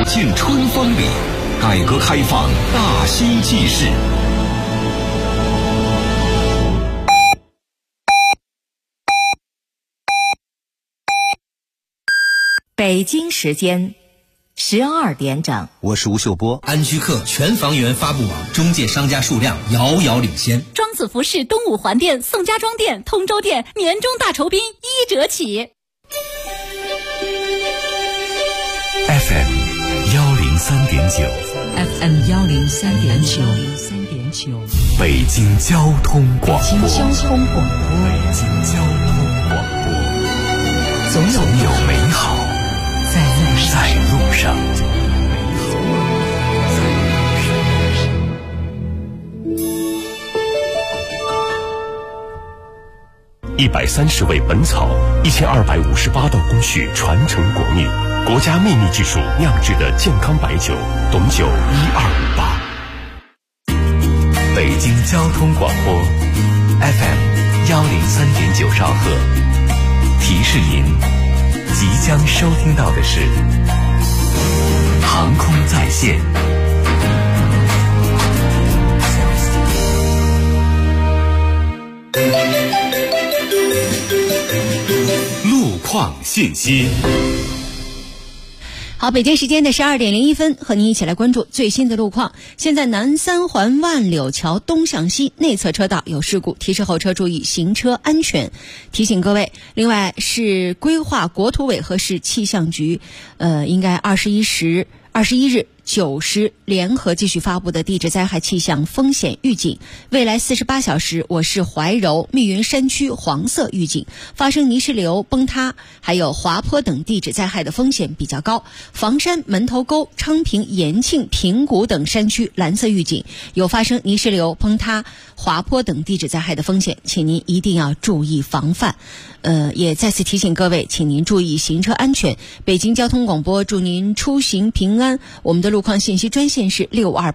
尽春风里，改革开放大兴纪事。 北京时间12点整， 我是吴秀波。 安居客全房源发布网中介商家数量遥遥领先。 庄子服饰东五环店、宋家庄店、通州店年终大酬宾1折起。 FM 103.9 FM 103.9 北京交通广播。 北京交通广播，总有美好在路上。 130味本草，1258道工序传承国秘，国家秘密技术酿制的健康白酒，董酒1258。 北京交通广播 FM 103.9兆赫，提示您即将收听到的是航空在线。路况信息。 好，北京时间的12点01分，和您一起来关注最新的路况。现在南三环万柳桥东向西内侧车道有事故，提示后车注意行车安全，提醒各位。另外是规划国土委和市气象局，应该21日9时联合继续发布的地质灾害气象风险预警。未来48小时，我市怀柔、密云山区黄色预警，发生泥石流、崩塌还有滑坡等地质灾害的风险比较高。房山、门头沟、昌平、延庆、平谷等山区蓝色预警，有发生泥石流、崩塌、滑坡等地质灾害的风险，请您一定要注意防范。也再次提醒各位，请您注意行车安全。北京交通广播祝您出行平安。我们的路况信息专线是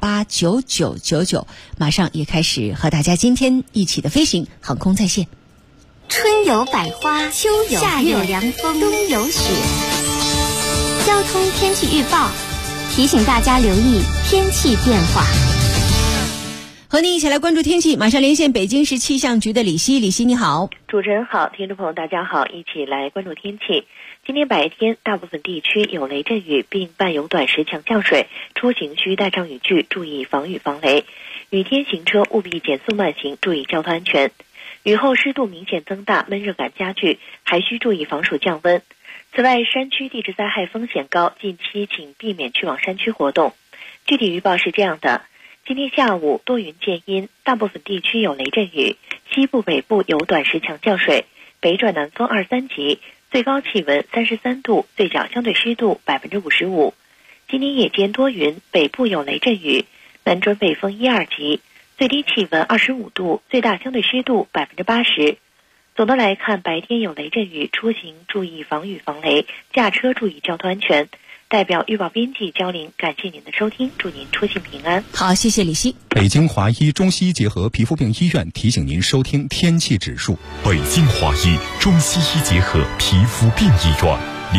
6289999，马上也开始和大家今天一起的飞行航空在线。 春有百花，秋有夏有凉风，冬有雪。交通天气预报提醒大家留意天气变化。 和您一起来关注天气，马上连线北京市气象局的李希。李希你好。 主持人好，听众朋友大家好，一起来关注天气。今天白天大部分地区有雷阵雨，并伴有短时强降水，出行需带上雨具，注意防雨防雷。雨天行车务必减速慢行，注意交通安全。雨后湿度明显增大，闷热感加剧，还需注意防暑降温。此外，山区地质灾害风险高，近期请避免去往山区活动。具体预报是这样的：今天下午多云见阴，大部分地区有雷阵雨，西部北部有短时强降水，北转南风2、3级，最高气温33度，最小相对湿度55%。今天夜间多云，北部有雷阵雨，南转北风1、2级，最低气温25度，最大相对湿度80%。总的来看，白天有雷阵雨，出行注意防雨防雷，驾车注意交通安全。代表预报编辑焦玲，感谢您的收听，祝您出行平安。 好，谢谢李希。 北京华医中西医结合皮肤病医院提醒您收听天气指数。 北京华医中西医结合皮肤病医院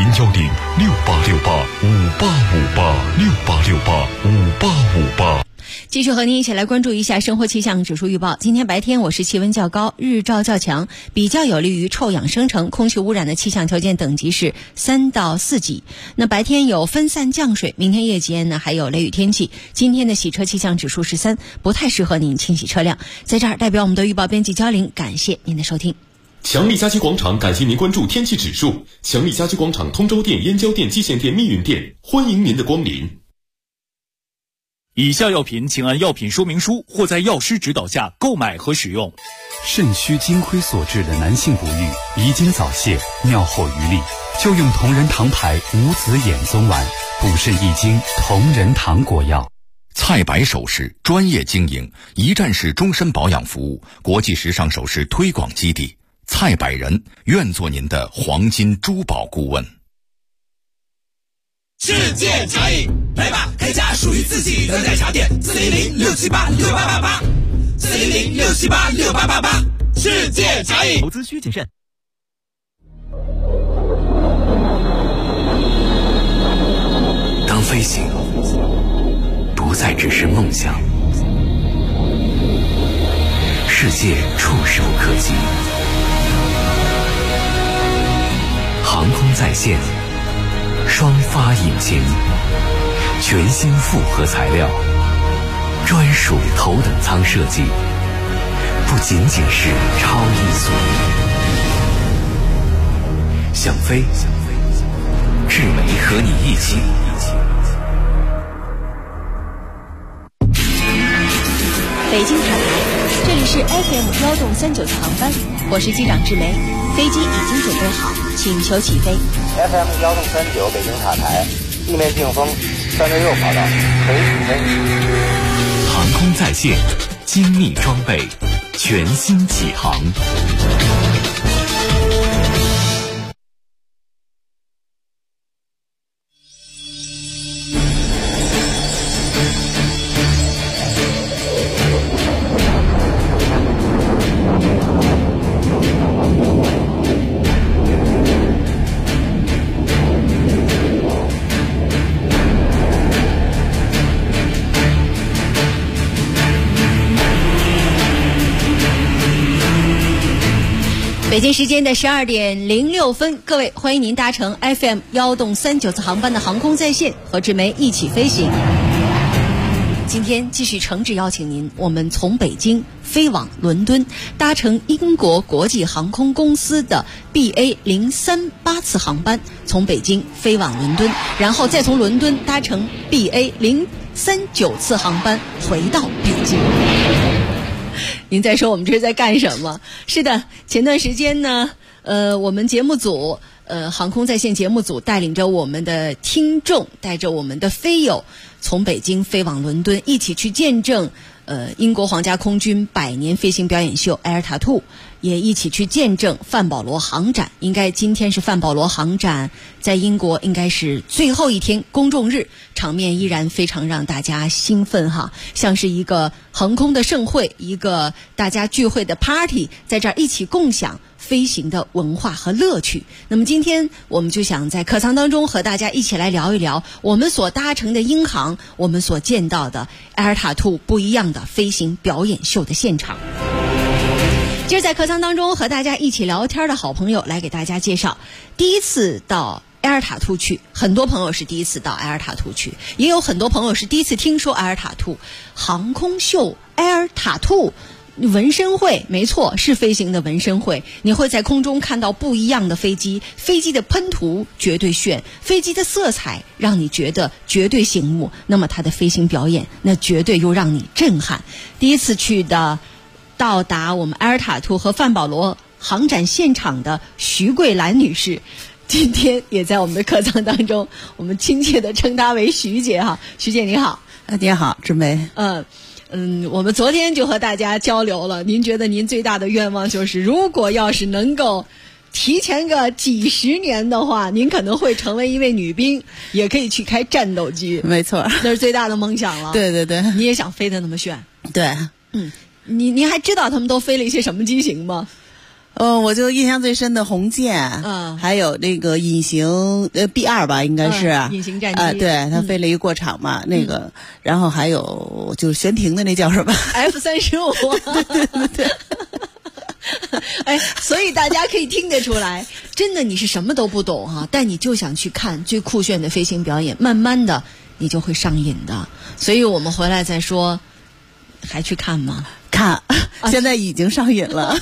，0806-5858-5858，6868-5858。 继续和您一起来关注一下生活气象指数预报。今天白天我市气温较高，日照较强，比较有利于臭氧生成，空气污染的气象条件等级是3到4级。那白天有分散降水，明天夜间呢还有雷雨天气。今天的洗车气象指数是3，不太适合您清洗车辆。在这儿代表我们的预报编辑焦玲，感谢您的收听。 强力家居广场感谢您关注天气指数。强力家居广场通州店、燕郊店、蓟县店、密云店，欢迎您的光临。 以下药品请按药品说明书或在药师指导下购买和使用。 肾虚金亏所致的男性不育、遗精早泄、尿后余力，就用同仁堂牌无子衍宗丸，补肾益精，同仁堂果药。 蔡白首饰专业经营，一站式终身保养服务，国际时尚首饰推广基地。蔡百人愿做您的黄金珠宝顾问。 世界茶饮，来吧，开家属于自己的奶茶店，400-678-6888，400-678-6888，世界茶饮。 投资需谨慎。 当飞行不再只是梦想，世界触手可及。航空在线，双发引擎，全新复合材料，专属头等舱设计，不仅仅是超音速。想飞，志梅和你一起。 北京塔台，这里是 FM1.39次航班，我是机长志梅，飞机已经准备好，请求起飞。 FM1.39北京塔台，地面净风366跑道，可以起飞。 航空在线，精密装备，全新起航。 北京时间的12点06分，各位，欢迎您搭乘 FM1.39次航班的航空在线，和志梅一起飞行。今天继续诚挚邀请您，我们从北京飞往伦敦，搭乘英国国际航空公司的 BA038 次航班，从北京飞往伦敦，然后再从伦敦搭乘 BA039 次航班回到北京。您在说我们这是在干什么？是的，前段时间呢，我们节目组，航空在线节目组带领着我们的听众，带着我们的飞友，从北京飞往伦敦，一起去见证英国皇家空军100年飞行表演秀埃尔塔兔，也一起去见证范保罗航展。应该今天是范保罗航展在英国应该是最后一天公众日，场面依然非常让大家兴奋哈，像是一个航空的盛会，一个大家聚会的 party， 在这儿一起共享飞行的文化和乐趣。那么今天我们就想在课堂当中和大家一起来聊一聊我们所搭乘的英航，我们所见到的埃尔塔兔不一样的飞行表演秀的现场。今儿在课堂当中和大家一起聊天的好朋友来给大家介绍第一次到埃尔塔兔去，很多朋友是第一次到埃尔塔兔去，也有很多朋友是第一次听说埃尔塔兔航空秀。埃尔塔兔纹身会，没错，是飞行的纹身会。你会在空中看到不一样的飞机，飞机的喷涂绝对炫，飞机的色彩让你觉得绝对醒目，那么它的飞行表演那绝对又让你震撼。第一次去的到达我们埃尔塔兔和范保罗航展现场的徐桂兰女士，今天也在我们的课堂当中，我们亲切地称她为徐姐哈。徐姐你好。 你好，志梅。 我们昨天就和大家交流了，您觉得您最大的愿望就是，如果要是能够提前个几十年的话，您可能会成为一位女兵，也可以去开战斗机。 没错， 那是最大的梦想了。 对对对， 你也想飞得那么炫？ 对， 你还知道他们都飞了一些什么机型吗？ 我就印象最深的红箭，还有那个隐形B2吧，应该是隐形战机对，它飞了一个过场嘛，那个，然后还有就是悬停的那叫什么 F-35，对。哎，所以大家可以听得出来，真的你是什么都不懂哈，但你就想去看最酷炫的飞行表演，慢慢的你就会上瘾的。所以我们回来再说，还去看吗？ 看，现在已经上瘾了。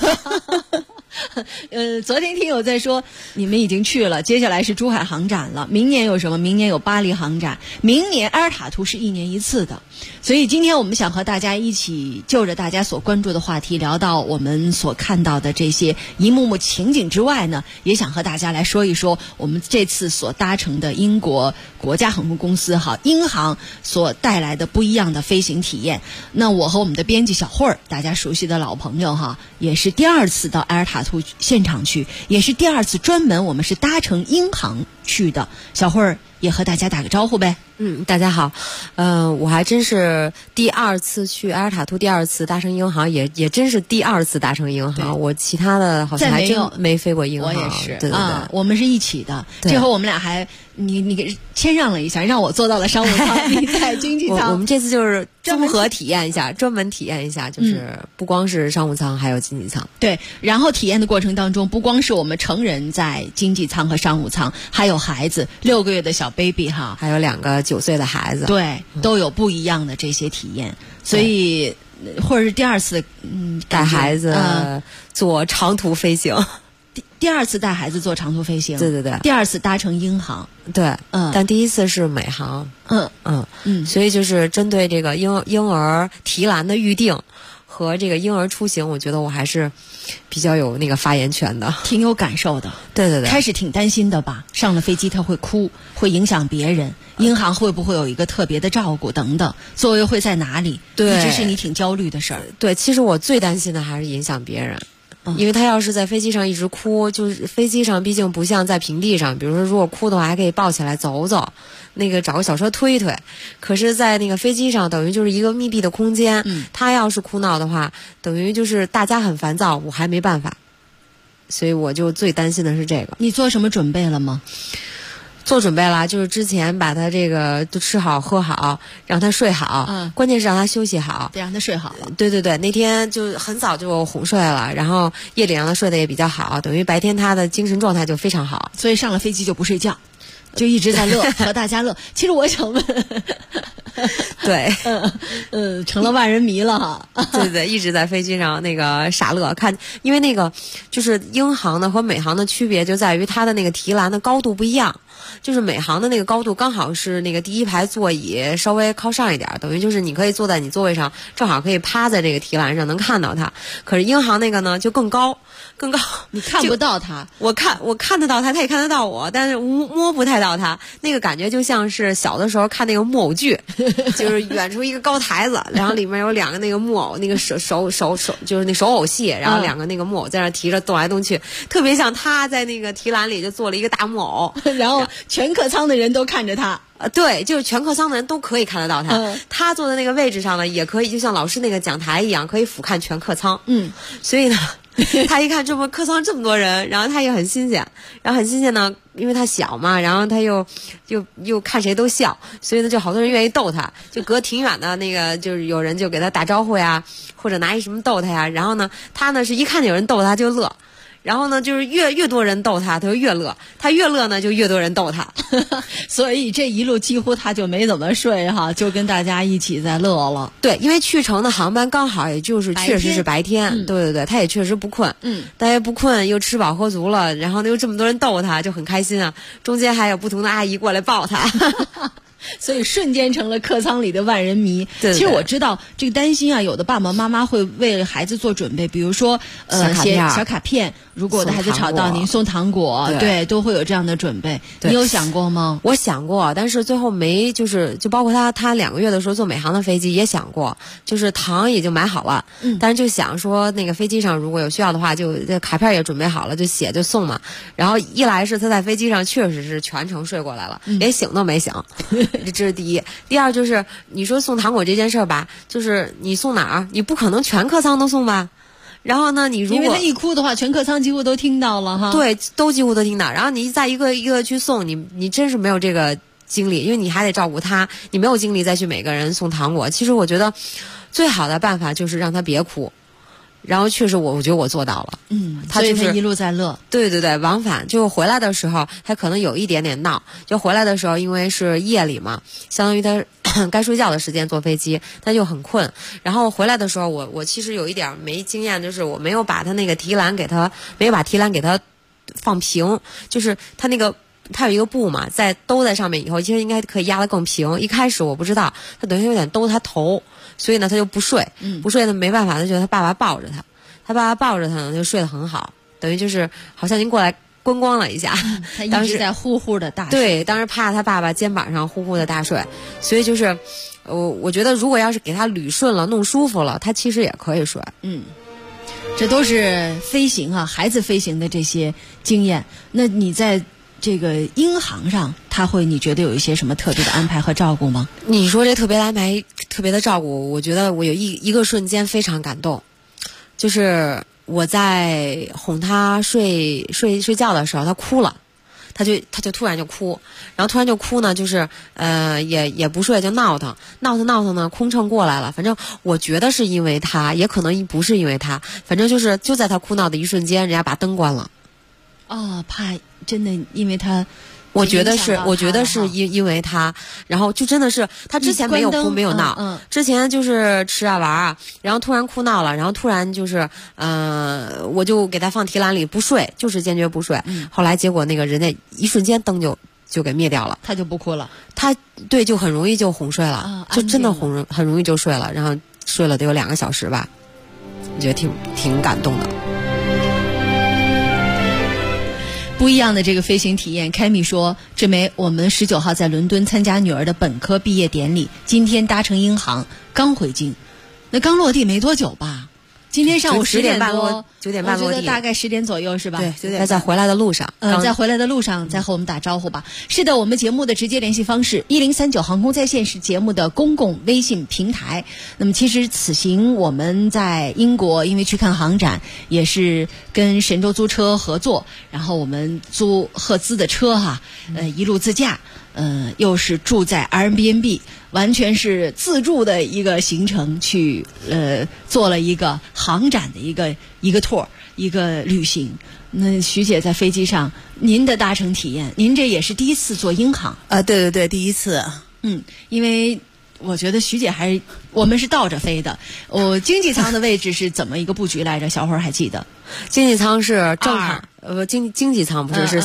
昨天听友在说你们已经去了，接下来是珠海航展了，明年有什么？明年有巴黎航展，明年埃尔塔兔是1年1次的。所以今天我们想和大家一起就着大家所关注的话题，聊到我们所看到的这些一幕幕情景之外呢，也想和大家来说一说我们这次所搭乘的英国国家航空公司英航所带来的不一样的飞行体验。那我和我们的编辑小慧儿，大家熟悉的老朋友也是第2次到埃尔塔兔现场去，也是第2次专门我们是搭乘英航去的。小慧儿也和大家打个招呼呗。 大家好，我还真是第2次去埃尔塔图，第2次搭乘英航，也真是第2次搭乘英航。我其他的好像还真没飞过英航。 我也是， 对， 我们是一起的。这回我们俩还你给谦让了一下，让我坐到了商务舱，你在经济舱。 我们这次就是综合体验一下，专门体验一下，就是不光是商务舱，还有经济舱。 对，然后体验的过程当中，不光是我们成人在经济舱和商务舱，还有孩子6个月的小 baby 哈， 还有2个9岁的孩子， 对，都有不一样的这些体验。所以或者是第2次带孩子做长途飞行。 第2次带孩子做长途飞行， 对， 第2次搭乘英航， 对，但第1次是美航，所以就是针对这个婴儿提篮的预定和这个婴儿出行，我觉得我还是比较有那个发言权的， 挺有感受的。 对， 开始挺担心的吧，上了飞机他会哭，会影响别人，银行会不会有一个特别的照顾等等，座位会在哪里， 对， 一直是你挺焦虑的事儿。 对，其实我最担心的还是影响别人。因为他要是在飞机上一直哭，就是飞机上毕竟不像在平地上，比如说如果哭的话还可以抱起来走走，那个找个小车推推。可是在那个飞机上等于就是一个密闭的空间，他要是哭闹的话，等于就是大家很烦躁，我还没办法。所以我就最担心的是这个。 你做什么准备了吗？ 做准备了，就是之前把他这个都吃好喝好，让他睡好，关键是让他休息好， 得让他睡好了。 对，那天就很早就哄睡了，然后夜里让他睡得也比较好，等于白天他的精神状态就非常好， 所以上了飞机就不睡觉，就一直在乐，和大家乐。其实我想问， 对， 成了万人迷了哈。 对，一直在飞机上那个傻乐看，因为那个就是英航的和美航的区别就在于它的那个提篮的高度不一样。就是美航的那个高度刚好是那个第一排座椅稍微靠上一点，等于就是你可以坐在你座位上，正好可以趴在这个提篮上能看到它。可是英航那个呢就更高， 你看不到它。 我看得到它，它也看得到我，但是摸不太到它。那个感觉就像是小的时候看那个木偶剧，就是远处一个高台子，然后里面有2个那个木偶，那个手就是那手偶戏，然后2个那个木偶在那提着动来动去，特别像他在那个提篮里就做了一个大木偶， 然后全客舱的人都看着他。 对，就是全客舱的人都可以看得到他。他坐在那个位置上呢，也可以就像老师那个讲台一样，可以俯瞰全客舱。所以呢，他一看这么客舱这么多人，然后他也很新鲜，呢，因为他小嘛，然后他又看谁都笑，所以呢就好多人愿意逗他，就隔挺远的那个就是有人就给他打招呼呀，或者拿一什么逗他呀，然后呢他呢是一看见有人逗他就乐。然后呢，就是越多人逗他，他就越乐；他越乐呢，就越多人逗他。 所以这一路几乎他就没怎么睡哈，就跟大家一起在乐了。 对，因为去程的航班刚好也就是确实是白天，对，他也确实不困，他也不困，又吃饱喝足了，然后又这么多人逗他，就很开心啊。中间还有不同的阿姨过来抱他。 所以瞬间成了客舱里的万人迷。 对， 其实我知道这个担心啊，有的爸爸妈妈会为孩子做准备，比如说写小卡片，如果我的孩子吵到您送糖果，对，都会有这样的准备。你有想过吗？ 我想过，但是最后没，就包括他2个月的时候坐美航的飞机也想过，就是糖也就买好了，但是就想说那个飞机上如果有需要的话，就卡片也准备好了，就写就送嘛。然后一来是他在飞机上确实是全程睡过来了，连醒都没醒。这是第一。第二就是你说送糖果这件事儿吧，就是你送哪儿，你不可能全客舱都送吧。然后呢，你如果因为他一哭的话，全客舱几乎都听到了哈。 对，都几乎都听到。然后你再一个一个去送，你真是没有这个精力，因为你还得照顾他，你没有精力再去每个人送糖果。其实我觉得最好的办法就是让他别哭。然后确实我觉得我做到了， 他就是一路在乐。 对，往返就回来的时候他可能有一点点闹，就回来的时候因为是夜里嘛，相当于他该睡觉的时间坐飞机，他就很困。然后回来的时候我其实有一点没经验，就是我没有把他那个提篮给他放平，就是他那个它有一个布嘛，兜在上面以后，其实应该可以压得更平。一开始我不知道，他等于有点兜他头，所以呢他就不睡，不睡呢没办法，他觉得他爸爸抱着他，他爸爸抱着他呢就睡得很好，等于就是好像您过来观光了一下。 他一直在呼呼的大睡。 对，当时趴在他爸爸肩膀上呼呼的大睡，所以就是我觉得如果要是给他捋顺了弄舒服了，他其实也可以睡。 这都是飞行啊，孩子飞行的这些经验。那你在这个英航上他会你觉得有一些什么特别的安排和照顾吗？ 你说这特别的安排、特别的照顾，我觉得我有一个瞬间非常感动，就是我在哄他睡觉的时候，他哭了。他就突然就哭，然后突然就哭呢，就是也不睡，就闹腾呢，空乘过来了。反正我觉得是因为他，也可能不是因为他，反正就在他哭闹的一瞬间，人家把灯关了。 哦，怕真的因为他。 我觉得是因为他，然后就真的是他之前没有哭没有闹，之前就是吃啊玩啊，然后突然哭闹了，然后突然就是我就给他放提篮里不睡，就是坚决不睡。后来结果那个人家一瞬间灯就给灭掉了， 他就不哭了， 他对就很容易就哄睡了，就真的很容易就睡了，然后睡了得有2个小时吧，我觉得挺感动的。 不一样的这个飞行体验，凯米说，志梅，我们19号在伦敦参加女儿的本科毕业典礼，今天搭乘英航刚回京，那刚落地没多久吧？今天上午10点多 ，9点半落地， 我觉得大概10点左右是吧？ 对，9点。在回来的路上， 在回来的路上再和我们打招呼吧。是的，我们节目的直接联系方式1039航空在线是节目的公共微信平台。那么其实此行我们在英国，因为去看航展，也是跟神州租车合作，然后我们租赫兹的车一路自驾。又是住在 Airbnb， 完全是自助的一个行程，去做了一个航展的一个 tour， 一个旅行。那徐姐在飞机上，您的搭乘体验，您这也是第一次坐英航啊？对，第一次。 因为我觉得徐姐我们是倒着飞的。经济舱的位置是怎么一个布局来着？小会儿还记得？ 经济舱是正常，经济舱不是是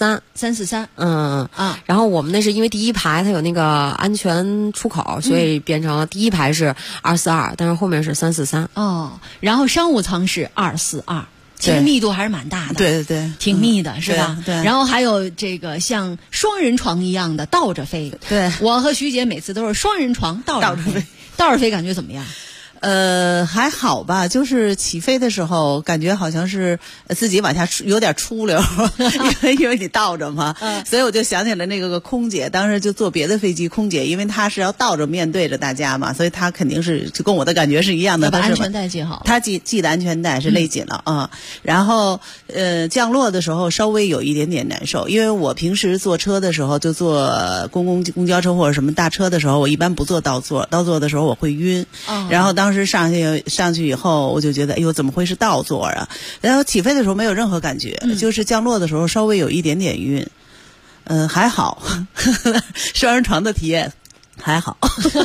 343， 然后我们那是因为第一排它有那个安全出口，所以变成了第一排是242，但是后面是343。 然后商务舱是242。其实密度还是蛮大的， 对， 挺密的，是吧？ 对。 然后还有这个像双人床一样的倒着飞， 对。 我和徐姐每次都是双人床倒着飞，倒着飞感觉怎么样？ 还好吧，就是起飞的时候感觉好像是自己往下有点出溜，因为你倒着嘛，所以我就想起了那个空姐，当时就坐别的飞机，空姐因为她是要倒着面对着大家嘛，所以她肯定是就跟我的感觉是一样的， 把安全带系好， 她系的安全带是勒紧了啊。然后降落的时候稍微有一点点难受，因为我平时坐车的时候就坐公交车或者什么大车的时候，我一般不坐倒座的时候我会晕，然后当时上去以后，我就觉得，哎呦，怎么会是倒座啊？然后起飞的时候没有任何感觉，就是降落的时候稍微有一点点晕，还好，双人床的体验还好。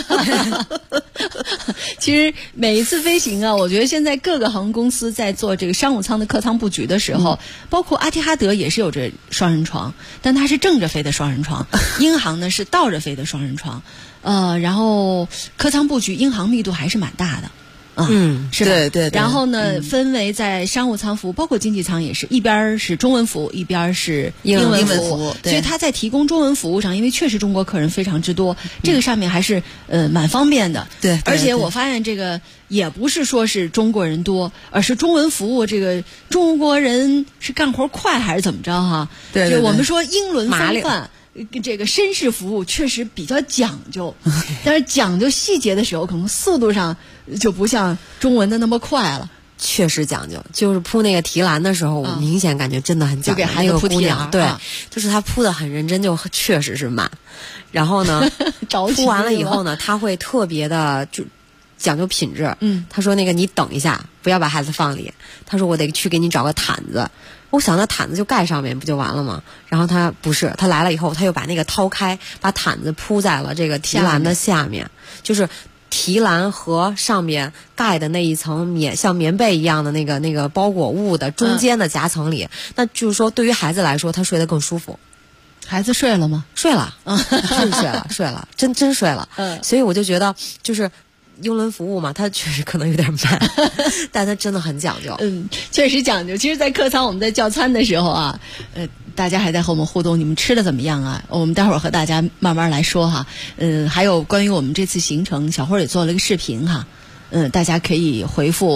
其实每一次飞行啊，我觉得现在各个航空公司在做这个商务舱的客舱布局的时候，包括阿提哈德也是有着双人床，但它是正着飞的双人床，英航呢是倒着飞的双人床。然后客舱布局，英航密度还是蛮大的。是吧？ 对。 然后呢，分为在商务舱服务，包括经济舱也是，一边是中文服务，一边是英文服务。所以它在提供中文服务上，因为确实中国客人非常之多，这个上面还是蛮方便的。 对。 而且我发现这个也不是说是中国人多，而是中文服务这个中国人是干活快还是怎么着哈？ 对。 就我们说英伦风范。这个绅士服务确实比较讲究，但是讲究细节的时候，可能速度上就不像中文的那么快了。 确实讲究，就是铺那个提篮的时候，我明显感觉真的很讲究。 就给孩子铺提篮， 对，就是他铺的很认真，就确实是慢。然后呢，铺完了以后呢，他会特别的就讲究品质。他说那个你等一下，不要把孩子放里。他说我得去给你找个毯子。我想那毯子就盖上面不就完了吗？然后他不是，他来了以后，他又把那个掏开，把毯子铺在了这个提篮的下面，就是提篮和上面盖的那一层像棉被一样的那个包裹物的中间的夹层里，那就是说对于孩子来说，他睡得更舒服。 孩子睡了吗？ 睡了，睡了，真睡了。所以我就觉得就是英伦服务嘛，它确实可能有点慢，但它真的很讲究。 确实讲究。其实，在客舱我们在叫餐的时候啊，大家还在和我们互动，你们吃的怎么样啊？我们待会儿和大家慢慢来说哈。还有关于我们这次行程，小慧也做了个视频哈。大家可以回复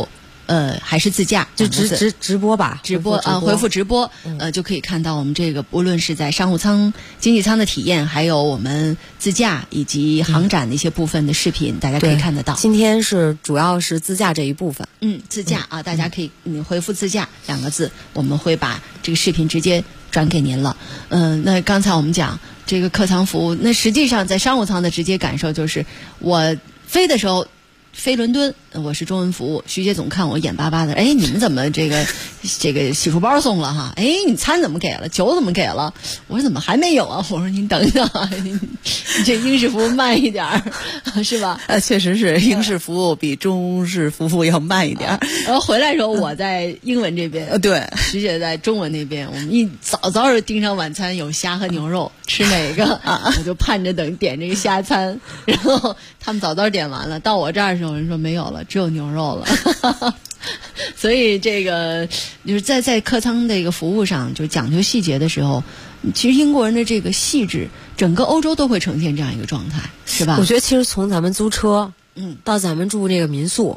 还是自驾， 就直播吧， 直播啊，回复直播，就可以看到我们这个不论是在商务舱、经济舱的体验，还有我们自驾以及航展的一些部分的视频，大家可以看得到。 今天是主要是自驾这一部分， 自驾啊，大家可以回复自驾2个字，我们会把这个视频直接转给您了。那刚才我们讲这个客舱服务，那实际上在商务舱的直接感受就是，我飞的时候飞伦敦，我是中文服务，徐姐总看我眼巴巴的，哎，你们怎么这个洗漱包送了哈？哎，你餐怎么给了？酒怎么给了？我说怎么还没有啊？我说您等等，你这英式服务慢一点是吧？ 确实是英式服务比中式服务要慢一点。 然后回来的时候我在英文这边， 对， 徐姐在中文那边，我们一早就盯上晚餐，有虾和牛肉，吃哪个我就盼着等点这个虾餐，然后他们早点完了，到我这儿的时候人说没有了，只有牛肉了。所以这个就是在客舱这个服务上，就讲究细节的时候，其实英国人的这个细致，整个欧洲都会呈现这样一个状态，是吧？ 我觉得其实从咱们租车，到咱们住这个民宿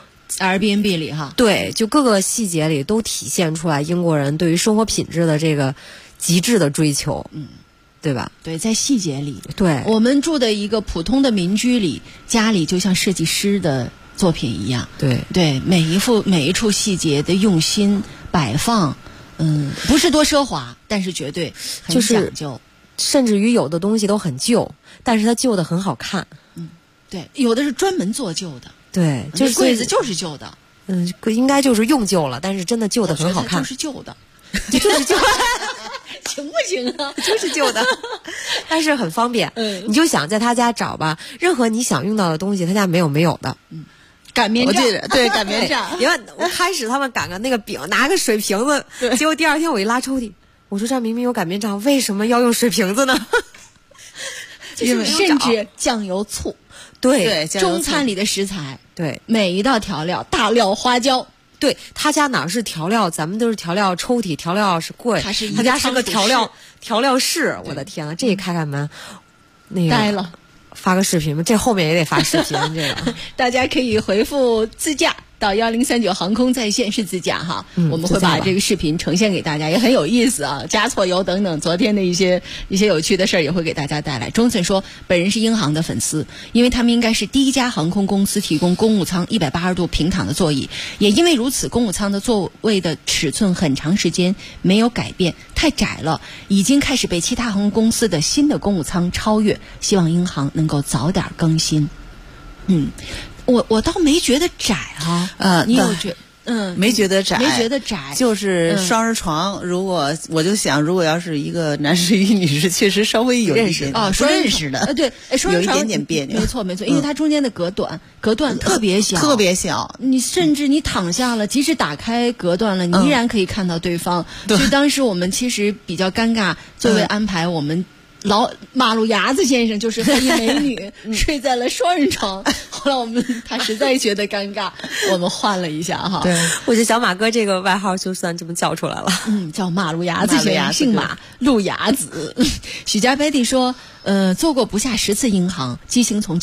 ，Airbnb 里哈， 对，就各个细节里都体现出来英国人对于生活品质的这个极致的追求，对吧？ 对，在细节里， 对， 我们住的一个普通的民居里，家里就像设计师的作品一样，对，每一处细节的用心摆放，不是多奢华，但是绝对很讲究， 甚至于有的东西都很旧，但是它旧的很好看， 对，有的是专门做旧的， 对，就是柜子就是旧的， 应该就是用旧了，但是真的旧的很好看， 就是旧的， 就是旧的。 行不行啊？ 就是旧的，但是很方便。你就想在他家找吧，任何你想用到的东西，他家没有的。 擀面杖， 对，擀面杖。因为我开始他们擀个那个饼，拿个水瓶子，结果第2天我一拉抽屉，我说这明明有擀面杖，为什么要用水瓶子呢？ 甚至酱油醋， 对， 中餐里的食材， 对， 每一道调料，大料花椒。 对，他家哪是调料，咱们都是调料抽屉，调料是柜，他家是个调料室。我的天啊，这一开门，那个呆了。 发个视频吧，这后面也得发视频。这个大家可以回复自驾到1039航空在线是自驾哈，我们会把这个视频呈现给大家，也很有意思啊，加错油等等，昨天的一些有趣的事儿也会给大家带来。钟森说本人是英航的粉丝，因为他们应该是第一家航空公司提供公务舱180度平躺的座椅，也因为如此，公务舱的座位的尺寸很长时间没有改变，太窄了，已经开始被其他航空公司的新的公务舱超越，希望英航能够早点更新。我倒没觉得窄哈，你有觉？ 没觉得窄，就是双人床。如果我就想，如果要是一个男士与女士，确实稍微有一点不认识的， 对， 有一点点别扭。 没错，因为它中间的隔断特别小， 特别小。 你甚至你躺下了，即使打开隔断了，你依然可以看到对方。所以当时我们其实比较尴尬，座位安排我们。马路牙子先生就是和一美女睡在了双人床，后来他实在觉得尴尬，我们换了一下哈。 对，我觉得小马哥这个外号就算这么叫出来了， 叫马路牙子先生，姓马，路牙子。许家贝蒂说，坐过不下10次英航，机型从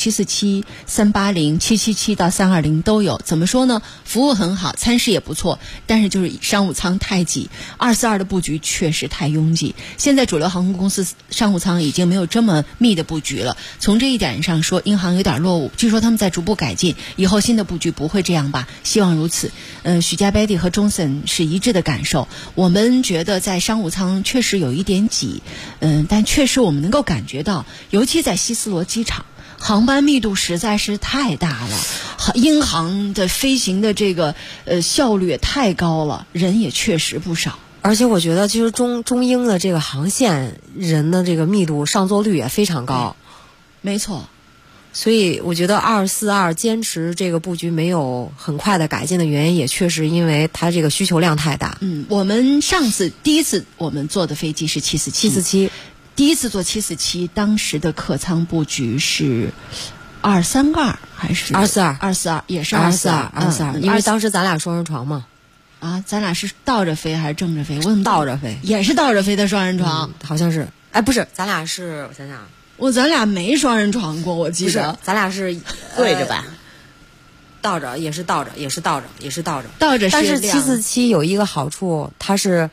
747、380、777到320都有。怎么说呢？服务很好，餐食也不错，但是就是商务舱太挤，242的布局确实太拥挤。现在主流航空公司商务舱已经没有这么密的布局了。从这一点上说，英航有点落伍。据说他们在逐步改进，以后新的布局不会这样吧？希望如此。许家贝蒂和钟森是一致的感受。我们觉得在商务舱确实有一点挤，但确实我们能够感觉到。尤其在希斯罗机场，航班密度实在是太大了，英航的飞行的这个效率也太高了，人也确实不少。 而且我觉得其实中英的这个航线人的这个密度上座率也非常高， 没错。 所以我觉得242坚持这个布局没有很快的改进的原因，也确实因为它这个需求量太大。 我们第一次我们坐的飞机是747。第一次坐747，当时的客舱布局是23盖还是242？也是242， 因为当时咱俩双人床嘛。 咱俩是倒着飞还是正着飞？我怎么倒着飞？ 也是倒着飞的双人床， 好像是。不是，咱俩是，我想想， 咱俩没双人床过，我记得。 咱俩是对着吧？ 倒着也是倒着，也是倒着，也是倒着， 倒着是。 但是747有一个好处，它是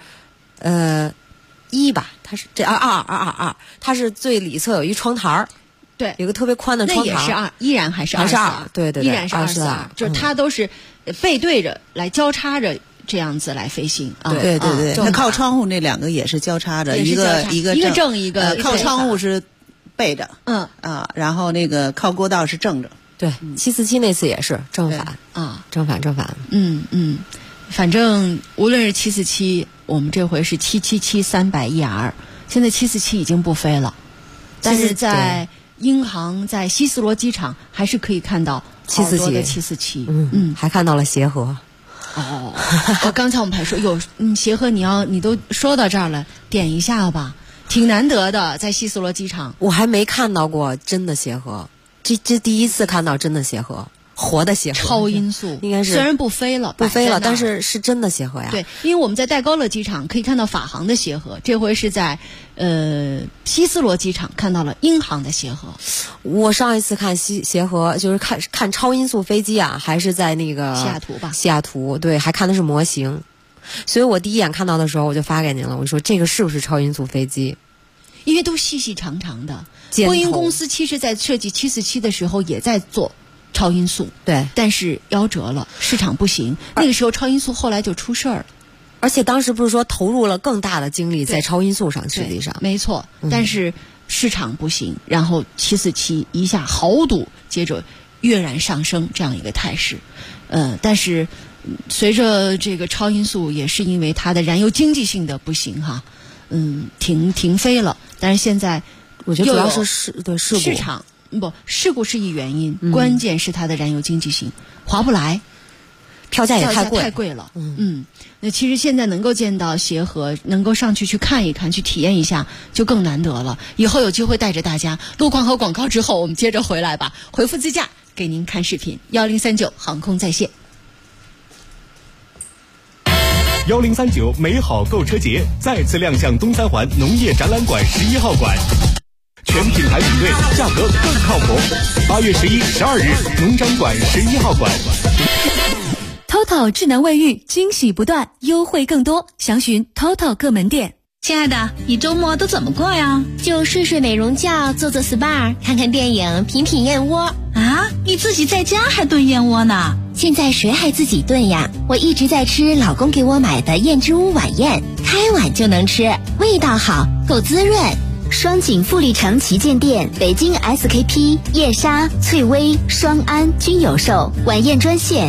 1吧，它是这2，它是最里侧有一窗台儿。 对， 有个特别宽的窗台， 那也是2，依然还是 2，对， 依然是242，就是它都是背对着来交叉着这样子来飞行啊。 对，那靠窗户那2个也是交叉着，一个正一个靠窗户是背着，然后那个靠过道是正着。 对，747那次也是正反啊，正反。 反正无论是747，我们这回是777-300ER，现在747已经不飞了，但是在英航在希斯罗机场还是可以看到好多的747， 还看到了协和。 刚才我们还说协和你都说到这儿了，点一下吧，挺难得的，在希斯罗机场我还没看到过真的协和，这第一次看到真的协和，活的协和， 超音速应该是， 虽然不飞了， 但是是真的协和呀。 对，因为我们在戴高乐机场可以看到法航的协和，这回是在希斯罗机场看到了英航的协和。 我上一次看协和就是看超音速飞机啊，还是在那个西雅图吧？ 西雅图，对，还看的是模型。所以我第一眼看到的时候，我就发给您了，我说这个是不是超音速飞机？ 因为都细细长长的。波音公司其实在设计747的时候也在做超音速， 对， 但是夭折了，市场不行。那个时候超音速后来就出事儿了， 而且当时不是说投入了更大的精力在超音速上，实际上没错，但是市场不行，然后747一下豪赌，接着跃然上升这样一个态势。但是随着这个超音速，也是因为它的燃油经济性的不行哈，停飞了。但是现在我觉得主要是事故， 市场事故是一原因，关键是它的燃油经济性划不来， 票价也太贵了。那其实现在能够见到协和，能够上去看一看，去体验一下，就更难得了。以后有机会带着大家路况和广告之后，我们接着回来吧。回复自驾给您看视频，1039航空在线。 1039美好购车节再次亮相东三环农业展览馆11号馆，全品牌比对，价格更靠谱。8月11、12日，农展馆11号馆。 TOTO 智能卫浴，惊喜不断，优惠更多，详询 TOTO 各门店。 亲爱的，你周末都怎么过呀？ 就睡美容觉，做 SPA， 看看电影，品燕窝。 啊，你自己在家还炖燕窝呢？ 现在谁还自己炖呀？我一直在吃老公给我买的燕之屋晚宴，开碗就能吃，味道好，够滋润。双井富力城旗舰店、北京 SKP、叶莎、翠微、双安均有售。晚宴专线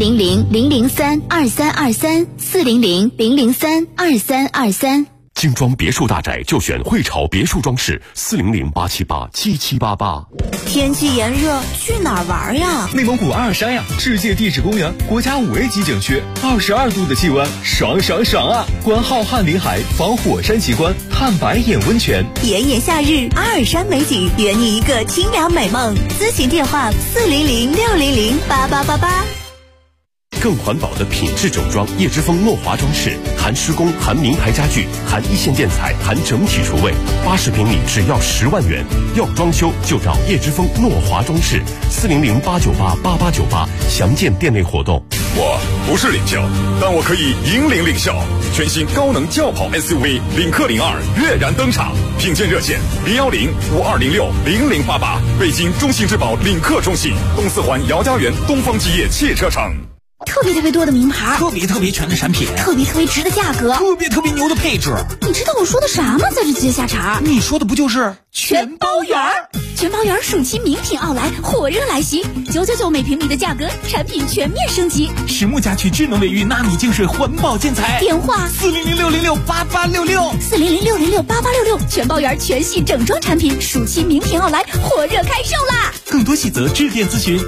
400-003-2323，400-003-2323。 精装别墅大宅就选汇潮别墅装饰，400-878-7788。 天气炎热，去哪儿玩呀？ 内蒙古阿尔山呀，世界地质公园，国家5A 级景区，22度的气温，爽啊！观浩瀚林海，访火山奇观，探白眼温泉。 炎炎夏日，阿尔山美景，圆你一个清凉美梦。咨询电话400-600-8888。 更环保的品质整装，叶之峰诺华装饰，含施工，含名牌家具，含一线建材，含整体厨卫，80平米只要10万元。要装修就找叶之峰诺华装饰，400-898-8898，详见店内活动。 我不是领袖，但我可以引领领袖。全新高能轿跑 SUV 领克02跃然登场，品鉴热线010-5206-0088，北京中信质保领克中心，东四环姚家园东方基业汽车城。 特别多的名牌， 特别全的产品， 特别值的价格， 特别牛的配置。 你知道我说的啥吗？在这接下茬， 你说的不就是全包圆？全包圆暑期名品奥莱火热来袭，999每平米的价格，产品全面升级。 实木家具、智能卫浴、纳米净水、环保建材。 电话 400-606-8866，400-606-8866， 全包圆全系整装产品，暑期名品奥莱火热开售啦！ 更多细则致电咨询。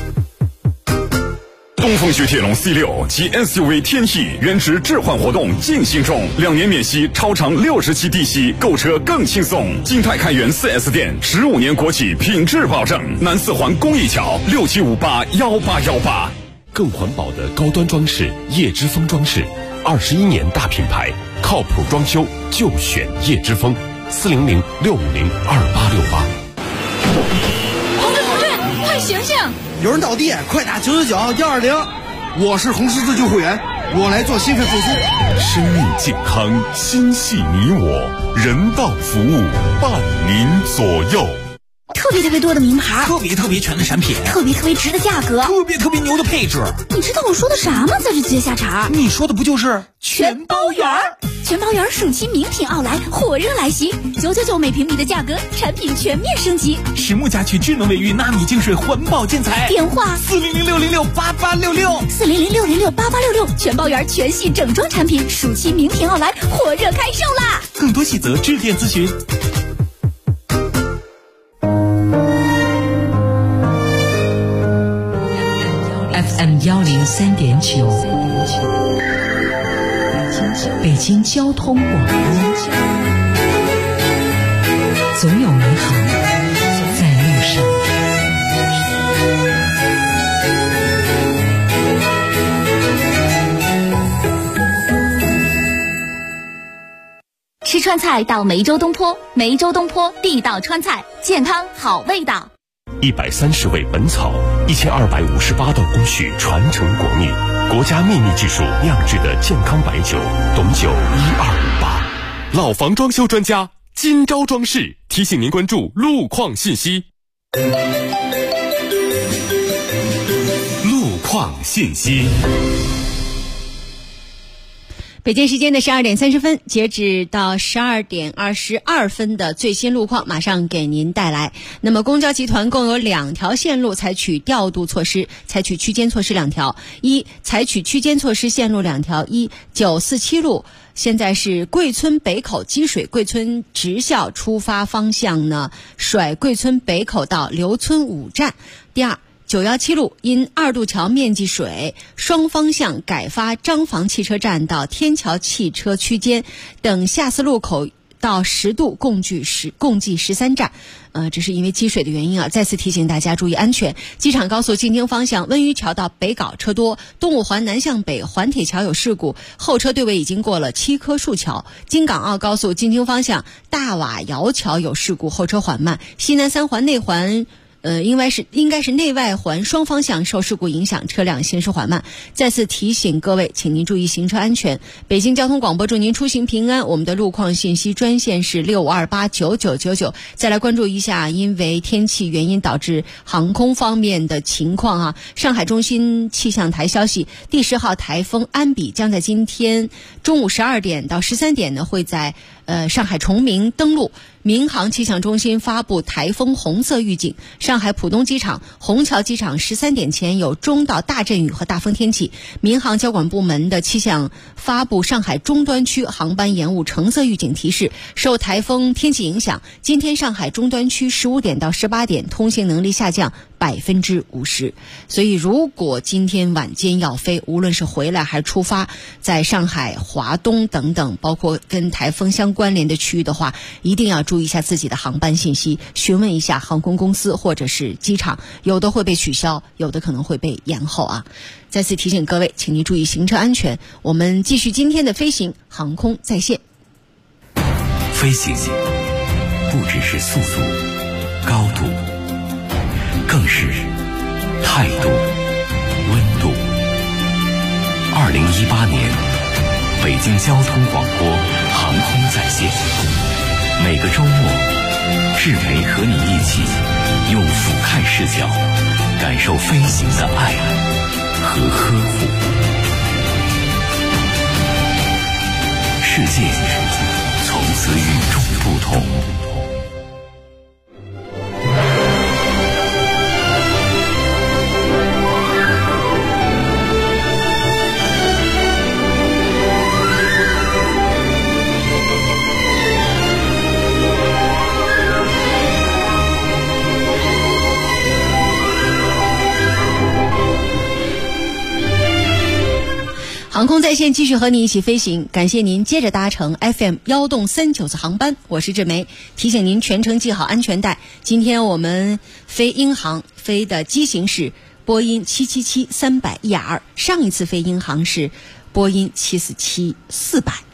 东风雪铁龙 C6 及 SUV 天翼原值置换活动进行中，2年免息，超长60期低息，购车更轻松。金泰开元 4S 店，15年国企品质保证。南四环公益桥67581818。 更环保的高端装饰，叶之峰装饰，21年大品牌，靠谱装修就选叶之峰，400-650-2868。 同志，快醒醒！ 上。 有人倒地，快打999-120。我是红十字救护员，我来做心肺复苏。 生命健康，心系你我，人道服务伴您左右。 特别多的名牌， 特别全的产品， 特别值的价格， 特别牛的配置。 你知道我说的啥吗？在这接下茬， 你说的不就是全包圆？ 全包圆暑期名品奥莱火热来袭，999每平米的价格，产品全面升级。 实木家居智能卫浴纳米净水环保建材， 电话 400-606-8866，400-606-8866， 全包圆全系整装产品，暑期名品奥莱火热开售啦！ 更多细则致电咨询。 FM 103.9，北京交通广播，总有美好在路上。 吃川菜到梅州东坡，梅州东坡地道川菜，健康好味道。 130味本草，1258道工序传承国秘，国家秘密技术酿制的健康白酒，董酒1258。 老房装修专家金朝装饰提醒您关注路况信息。路况信息。 北京时间的12点30分，截止到12点22分的最新路况，马上给您带来。那么，公交集团共有2条线路采取调度措施，采取区间措施2条。采取区间措施线路2条：947路，现在是贵村北口积水，贵村直校出发方向呢，甩贵村北口到刘村5站。第二，917路因二渡桥面积水，双方向改发张房汽车站到天桥汽车区间等下四路口到10渡共计13站。这是因为积水的原因啊，再次提醒大家注意安全。机场高速进京方向温榆桥到北碏车多，东五环南向北环铁桥有事故，后车队尾已经过了7棵树桥。京港澳高速进京方向大瓦窑桥有事故，后车缓慢。西南3环内环应该是内外环双方向受事故影响，车辆行驶缓慢。再次提醒各位，请您注意行车安全。北京交通广播祝您出行平安。我们的路况信息专线是65289999。再来关注一下，因为天气原因导致航空方面的情况啊。上海中心气象台消息，第10号台风安比将在今天中午12点到13点呢，会在上海崇明登陆。民航气象中心发布台风红色预警，上海浦东机场、虹桥机场13点前有中到大阵雨和大风天气。民航交管部门的气象发布上海中端区航班延误橙色预警提示，受台风天气影响，今天上海中端区15点到18点通行能力下降50%。所以如果今天晚间要飞，无论是回来还是出发，在上海、华东等等包括跟台风相关联的区域的话，一定要注意一下自己的航班信息，询问一下航空公司或者是机场，有的会被取消，有的可能会被延后啊。再次提醒各位，请您注意行车安全。我们继续今天的飞行航空在线。 飞行不只是速度、高度，更是态度、温度。2018年，北京交通广播航空在线，每个周末，志梅和你一起用俯瞰视角，感受飞行的爱和呵护。世界从此与众不同。 航空在线继续和你一起飞行，感谢您接着搭乘 FM 1动39次航班，我是志梅，提醒您全程系好安全带。今天我们飞英航飞的机型是波音777-300ER，上一次飞英航是波音747-400。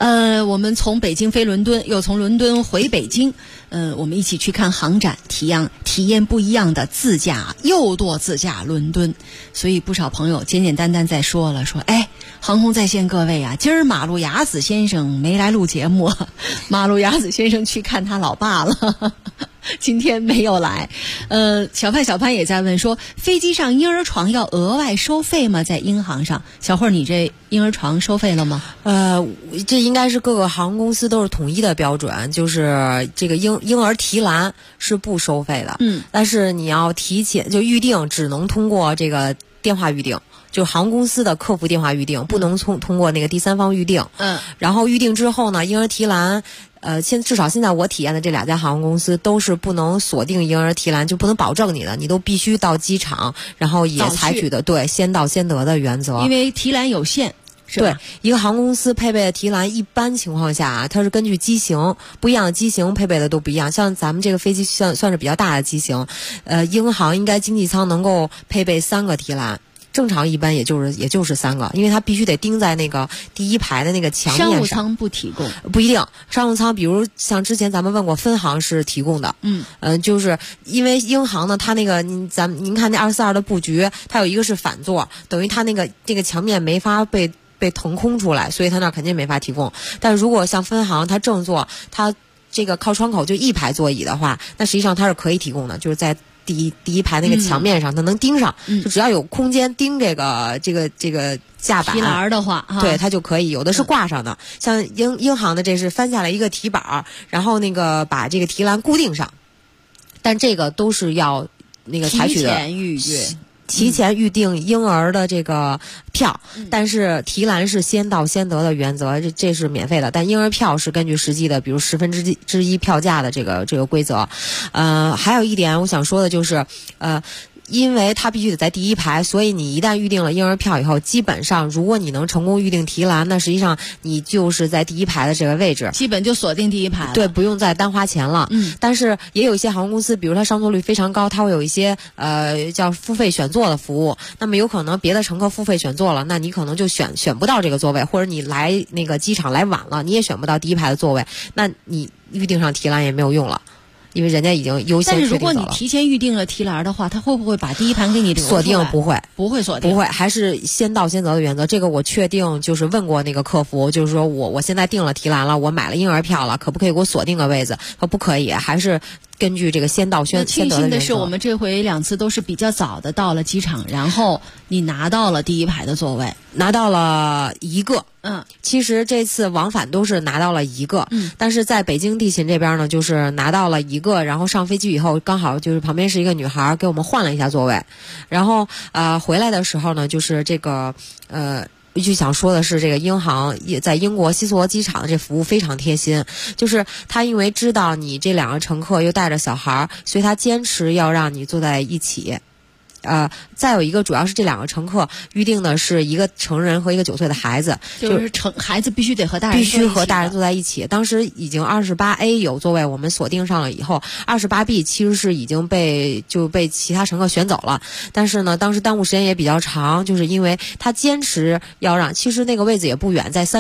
我们从北京飞伦敦，又从伦敦回北京，我们一起去看航展，体验不一样的自驾，又舵自驾伦敦。所以不少朋友简简单单在说了，说航空在线各位啊，今儿马路牙子先生没来录节目，马路牙子先生去看他老爸了。今天没有来。小潘也在问说，飞机上婴儿床要额外收费吗？在英航上，小慧你这婴儿床收费了吗？ 这应该是各个航空公司都是统一的标准，就是这个婴儿提篮是不收费的。但是你要提前就预定，只能通过这个电话预定。就航空公司的客服电话预定，不能通过那个第三方预定。然后预定之后呢，婴儿提篮，至少现在我体验的这2家航空公司都是不能锁定婴儿提篮，就不能保证你的，你都必须到机场，然后也采取的对先到先得的原则。 因为提篮有限。 对，一个航空公司配备的提篮，一般情况下它是根据机型，不一样的机型配备的都不一样。像咱们这个飞机算是比较大的机型，英航应该经济舱能够配备3个提篮。正常一般也就是3个，因为它必须得钉在那个第1排的那个墙面上。 商务舱不提供， 不一定。商务舱，比如像之前咱们问过，分航是提供的。就是因为英航呢，它那个您看那242的布局，它有一个是反座，等于它那个墙面没法被腾空出来，所以它那肯定没法提供。但如果像分航，它正座，它这个靠窗口就1排座椅的话，那实际上它是可以提供的，就是在第一排那个墙面上，它能钉上，就只要有空间钉这个架板提篮的话， 对，它就可以。有的是挂上的，像英航的这是翻下来一个提板，然后那个把这个提篮固定上，但这个都是要那个采取的提前预定婴儿的这个票，但是提篮是先到先得的原则，这是免费的。但婴儿票是根据实际的，比如1/10票价的这个规则。还有一点我想说的就是因为它必须得在第1排，所以你一旦预定了婴儿票以后，基本上如果你能成功预定提篮，那实际上你就是在第1排的这个位置， 基本就锁定第1排了。 对，不用再单花钱了。但是也有一些航空公司，比如它上座率非常高，它会有一些叫付费选座的服务。那么有可能别的乘客付费选座了，那你可能就选不到这个座位，或者你来那个机场来晚了，你也选不到第1排的座位，那你预定上提篮也没有用了。因为人家已经优先确定走了。但是如果你提前预定了提篮的话，他会不会把第1盘给你锁定？不会锁定， 不会， 还是先到先得的原则。这个我确定，就是问过那个客服，就是说我现在订了提篮了，我买了婴儿票了，可不可以给我锁定个位子？他不可以，还是根据这个先到先得的原则。 庆幸的是，我们这回2次都是比较早的到了机场，然后你拿到了第1排的座位， 拿到了1个。其实这次往返都是拿到了1个，但是在北京地勤这边呢，就是拿到了1个，然后上飞机以后，刚好就是旁边是一个女孩给我们换了一下座位，然后回来的时候呢，就是这个就想说的是，这个英航也在英国希斯罗机场的这服务非常贴心，就是他因为知道你这2个乘客又带着小孩，所以他坚持要让你坐在一起。再有一个主要是这2个乘客预定的是一个成人和一个9岁的孩子， 就是孩子必须得和大人坐在一起。当时已经28A 有座位，我们锁定上了以后，28B 其实是已经被其他乘客选走了。但是呢，当时耽误时间也比较长，就是因为他坚持要让，其实那个位子也不远，在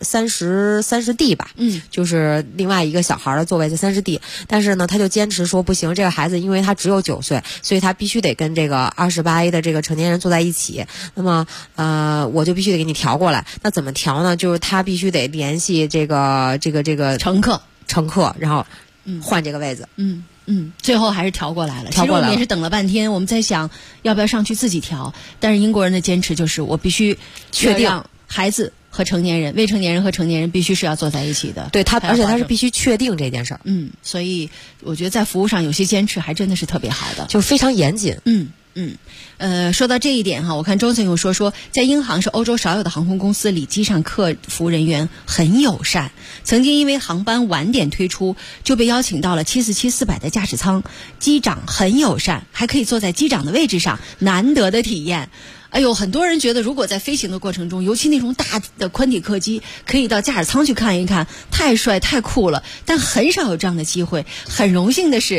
30D 吧，就是另外一个小孩的座位在30D，但是呢，他就坚持说不行，这个孩子因为他只有9岁，所以他必须得跟这个28A 的这个成年人坐在一起，那么我就必须得给你调过来。那怎么调呢？就是他必须得联系这个乘客，然后换这个位子。 最后还是调过来了。其实我们也是等了半天，我们在想要不要上去自己调，但是英国人的坚持就是我必须确定孩子和成年人、未成年人和成年人必须是要坐在一起的。 对他，而且他是必须确定这件事儿。 所以我觉得在服务上有些坚持还真的是特别好的， 就非常严谨。 说到这一点哈，我看周总又说，在英航是欧洲少有的航空公司里，机上客服人员很友善。曾经因为航班晚点推出，就被邀请到了747-400的驾驶舱，机长很友善，还可以坐在机长的位置上，难得的体验。很多人觉得如果在飞行的过程中，尤其那种大的宽体客机，可以到驾驶舱去看一看，太帅太酷了，但很少有这样的机会。很荣幸的是，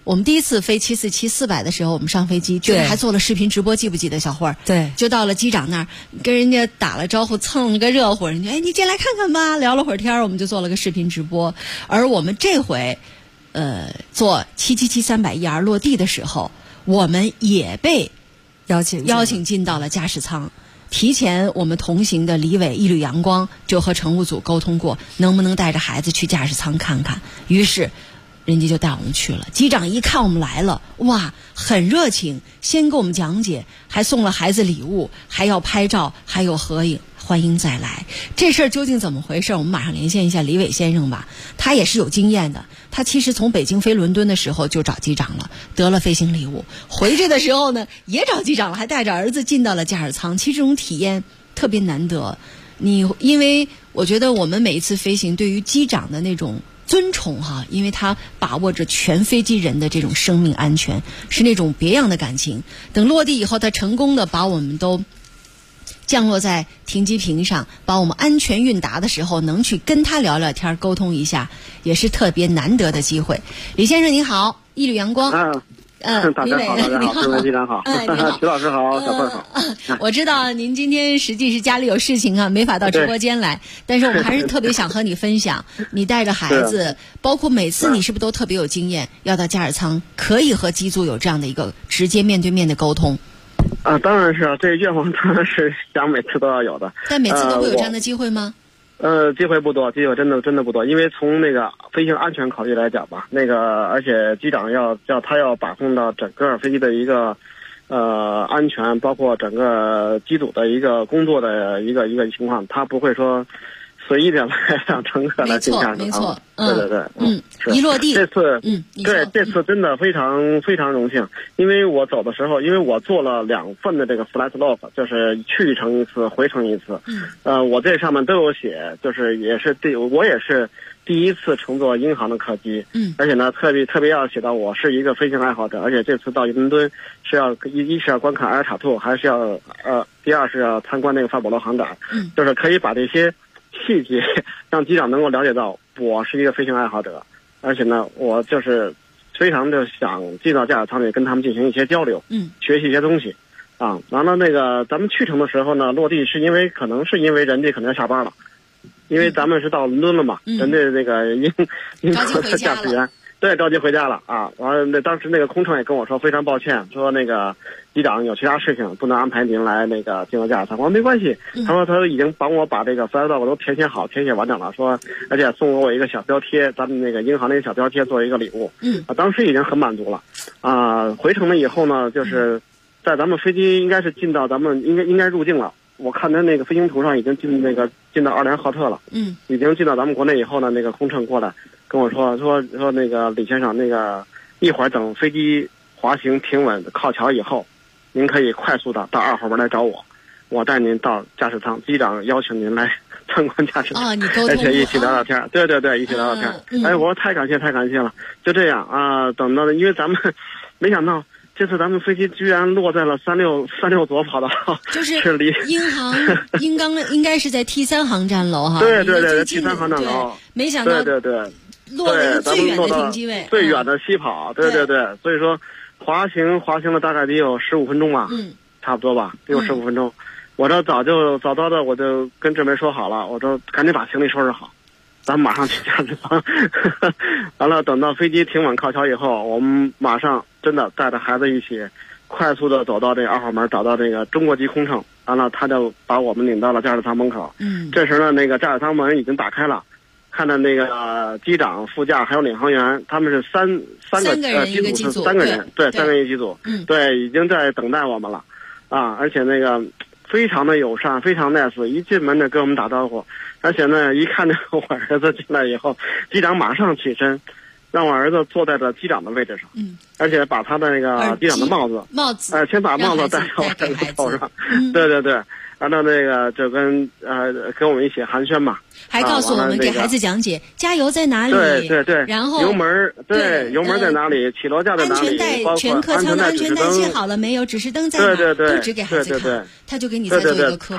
我们第一次飞747 400的时候，我们上飞机，居然还做了视频直播，记不记得小慧儿？ 对， 就到了机长那儿，跟人家打了招呼，蹭了个热乎，人家你进来看看吧，聊了会儿天，我们就做了个视频直播。而我们这回，做777 300ER 落地的时候，我们也被邀请进到了驾驶舱。提前我们同行的李伟一缕阳光就和乘务组沟通过，能不能带着孩子去驾驶舱看看，于是人家就带我们去了。机长一看我们来了，哇，很热情，先给我们讲解，还送了孩子礼物，还要拍照，还有合影，欢迎再来。这事儿究竟怎么回事？我们马上连线一下李伟先生吧，他也是有经验的。他其实从北京飞伦敦的时候就找机长了，得了飞行礼物，回去的时候呢也找机长了，还带着儿子进到了驾驶舱。其实这种体验特别难得。因为我觉得我们每一次飞行对于机长的那种尊崇哈，因为他把握着全飞机人的这种生命安全，是那种别样的感情。等落地以后，他成功的把我们都降落在停机坪上，把我们安全运达的时候，能去跟他聊聊天，沟通一下，也是特别难得的机会。李先生您好，一缕阳光。 大家好，大家好，各位机长好，徐老师好，小慧好。 我知道您今天实际是家里有事情啊，没法到直播间来，但是我们还是特别想和你分享，你带着孩子，包括每次你是不是都特别有经验，要到驾驶舱可以和机组有这样的一个直接面对面的沟通？ 当然是啊，这愿望当然是想每次都要有的。但每次都会有这样的机会吗？机会不多，机会真的不多，因为从那个飞行安全考虑来讲吧，而且机长要把控到整个飞机的一个安全，包括整个机组的一个工作的一个情况，他不会说随意的来让乘客来进驾驶舱。没错，对，一落地，这次真的非常非常荣幸，因为我走的时候，因为我做了2份的这个 flight log， 就是去程一次，回程一次。我这上面都有写，就是我也是第一次乘坐英航的客机。而且呢，特别要写到我是一个飞行爱好者，而且这次到伦敦是要一是要观看阿尔塔图，还是要第二是要参观那个法保罗航展。就是可以把这些细节让机长能够了解到我是一个飞行爱好者，而且呢，我就是非常的想进到驾驶舱里跟他们进行一些交流，学习一些东西啊。完了咱们去程的时候呢，落地可能是因为人家可能要下班了，因为咱们是到伦敦了嘛，人家那个英国的驾驶员着急回家了啊。完了当时那个空乘也跟我说非常抱歉，说那个机长有其他事情不能安排您来那个进入驾驶舱。我说没关系，他说他已经帮我把这个 flight log 都填写完整了，说而且送给我一个小标贴，咱们那个银行那个小标贴作为一个礼物。当时已经很满足了啊。回程了以后呢，就是在咱们飞机应该是进到咱们应该入境了。我看他那个飞行图上已经进到奥良浩特了，已经进到咱们国内以后呢，那个空乘过来跟我说那个李先生，那个一会儿等飞机滑行平稳靠桥以后，您可以快速的到2号门来找我带您到驾驶舱，机长邀请您来参观驾驶舱，而且一起聊聊天。对，一起聊聊天。我说太感谢了，就这样啊。等到因为咱们没想到。这次咱们飞机居然落在了36左跑道，就是离英航应该是在 T3 航站楼哈。 对，T3 航站楼。 没想到对， 落在最远的停机位， 最远的西跑。对，所以说滑行了大概得有15分钟吧，差不多吧，得有15分钟。我这早早的我就跟志梅说好了，我说赶紧把行李收拾好。咱马上去驾驶舱，完了等到飞机停稳靠桥以后，我们马上真的带着孩子一起快速的走到这2号门，找到这个中国籍空乘，完了他就把我们领到了驾驶舱门口。这时呢，那个驾驶舱门已经打开了，看到那个机长、副驾还有领航员，他们是三个机组是3个人，对，3个人一机组，对，已经在等待我们了啊！而且那个非常的友善，非常 nice， 一进门就跟我们打招呼。而且呢，一看见我儿子进来以后，机长马上起身，让我儿子坐在了机长的位置上，而且把他的那个机长的帽子，先把帽子戴到我儿子头上，对，完了那个就跟我们一起寒暄嘛， 还告诉我们给孩子讲解加油在哪里， 对， 然后油门在哪里，起落架在哪里，包括全客舱的安全带系好了没有，指示灯在哪，都只给孩子看，他就给你在做一个科普。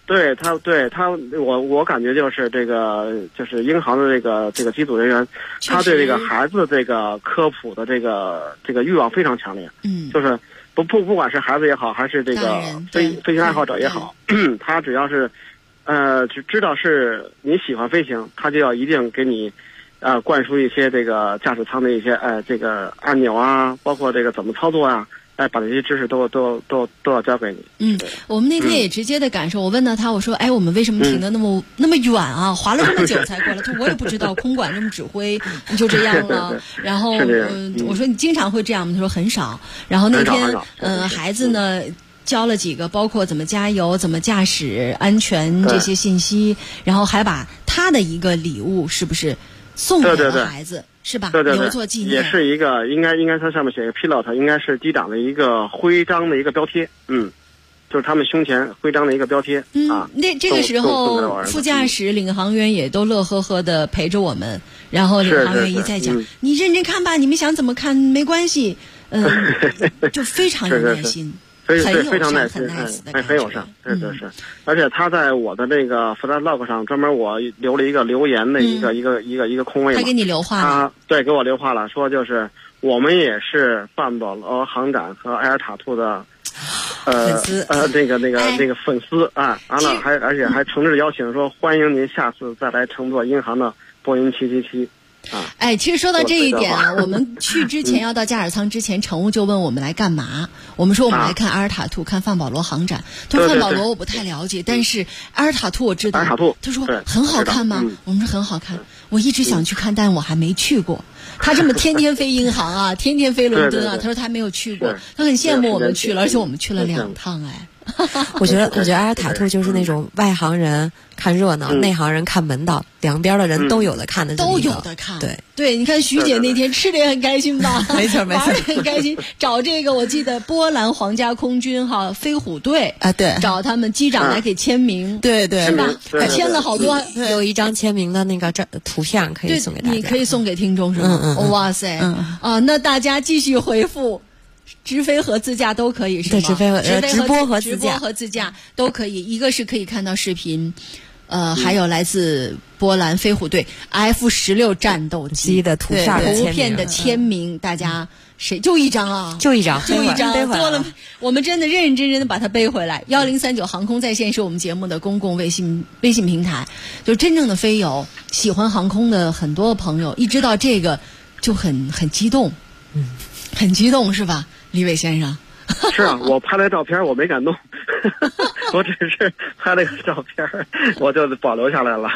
对他，我感觉就是这个，就是银行的这个机组人员，他对这个孩子这个科普的这个欲望非常强烈。就是不管是孩子也好，还是这个飞行爱好者也好，他只要是只知道是你喜欢飞行，他就要一定给你灌输一些这个驾驶舱的一些这个按钮啊，包括这个怎么操作啊。把这些知识都要教给你。 我们那天也直接的感受，我问到他，我说，我们为什么停的那么远啊？滑了这么久才过来。他说我也不知道，空管这么指挥，你就这样了。然后我说你经常会这样吗？他说很少。然后那天孩子呢教了几个，包括怎么加油、怎么驾驶、安全这些信息，然后还把他的一个礼物是不是送给了孩子？是吧？ 对， 留作纪念。 也是一个应该它上面写个 pilot， 应该是机长的一个徽章的一个标贴。就是他们胸前徽章的一个标贴。 那这个时候副驾驶领航员也都乐呵呵的陪着我们，然后领航员一再讲，你认真看吧，你们想怎么看没关系。就非常有耐心。 非常耐心，很友善，是。而且他在我的这个 flight log 上专门我留了一个留言的一个空位嘛， 他给你留话了， 对，给我留话了，说就是我们也是范保罗航展和埃尔塔兔的粉丝， 那个粉丝啊，完了而且还诚挚邀请说欢迎您下次再来乘坐银行的波音777。 其实说到这一点啊，我们去之前要到驾驶舱之前，乘务就问我们来干嘛？我们说我们来看阿尔塔兔，看范保罗航展。他说范保罗我不太了解，但是阿尔塔兔我知道。他说很好看吗？我们说很好看，我一直想去看，但我还没去过。他这么天天飞银行啊，天天飞伦敦啊，他说他没有去过，他很羡慕我们去了，而且我们去了2趟。 我觉得阿尔塔兔就是那种外行人看热闹，内行人看门道，两边的人都有的看的， 都有的看。对，你看徐姐那天吃的也很开心吧？ 没错， 玩的很开心。找这个我记得波兰皇家空军飞虎队对， 找他们机长来给签名， 对， 是吧？签了好多， 有一张签名的那个图片可以送给大家， 你可以送给听众是吗？哇塞，那大家继续回复。直飞和自驾都可以是吗？ 对，直播和自驾都可以。一个是可以看到视频，还有来自波兰飞虎队 F-16战斗机的图片的签名，大家谁就一张啊？ 就一张， 多了。我们真的认认真真的把它背回来。1039航空在线是我们节目的公共微信平台，就真正的飞友喜欢航空的很多朋友，一知道这个就很激动，很激动是吧？李伟先生， 是啊，我拍了照片，我没敢动，我只是拍了个照片，我就保留下来了。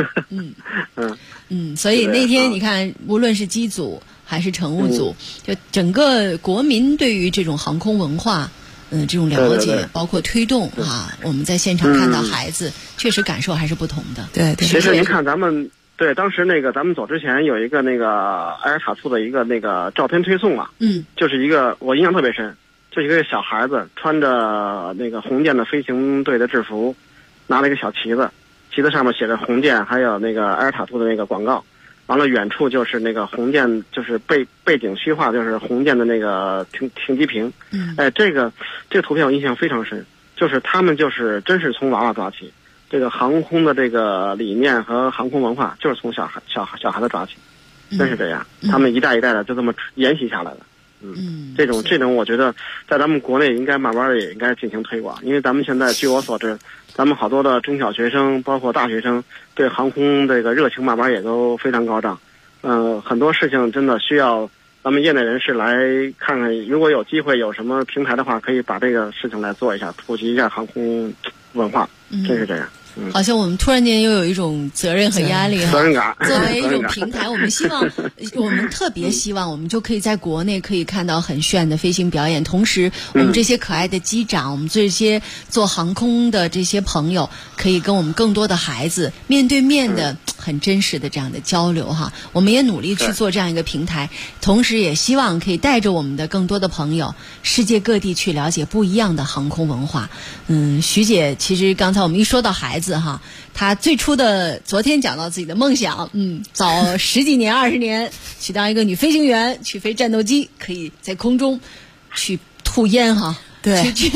所以那天你看，无论是机组还是乘务组，就整个国民对于这种航空文化，这种了解，包括推动我们在现场看到孩子，确实感受还是不同的。 对， 其实您看咱们。对，当时咱们走之前有一个埃尔塔兔的一个照片推送啊，就是一个我印象特别深，就一个小孩子穿着红箭的飞行队的制服，拿了一个小旗子，旗子上面写着红箭，还有埃尔塔兔的广告，完了远处就是红箭，就是背景虚化，就是红箭的停机坪。这个图片我印象非常深，就是他们就是真是从娃娃抓起。这个航空的这个理念和航空文化，就是从小孩子抓起，真是这样。他们一代一代的就这么沿袭下来了。这种我觉得在咱们国内应该慢慢的也应该进行推广，因为咱们现在据我所知，咱们好多的中小学生，包括大学生，对航空这个热情慢慢也都非常高涨。很多事情真的需要咱们业内人士来看看，如果有机会有什么平台的话，可以把这个事情来做一下，普及一下航空文化，真是这样。 好像我们突然间又有一种责任和压力责任感。 作为一种平台，我们希望，我们特别希望，我们就可以在国内可以看到很炫的飞行表演，同时我们这些可爱的机长，我们这些做航空的这些朋友，可以跟我们更多的孩子面对面的很真实的这样的交流哈。我们也努力去做这样一个平台，同时也希望可以带着我们的更多的朋友，世界各地去了解不一样的航空文化。徐姐，其实刚才我们一说到孩子哈，她最初的昨天讲到自己的梦想，早10几年、20年去当一个女飞行员，去飞战斗机，可以在空中去吐烟哈。 对， 去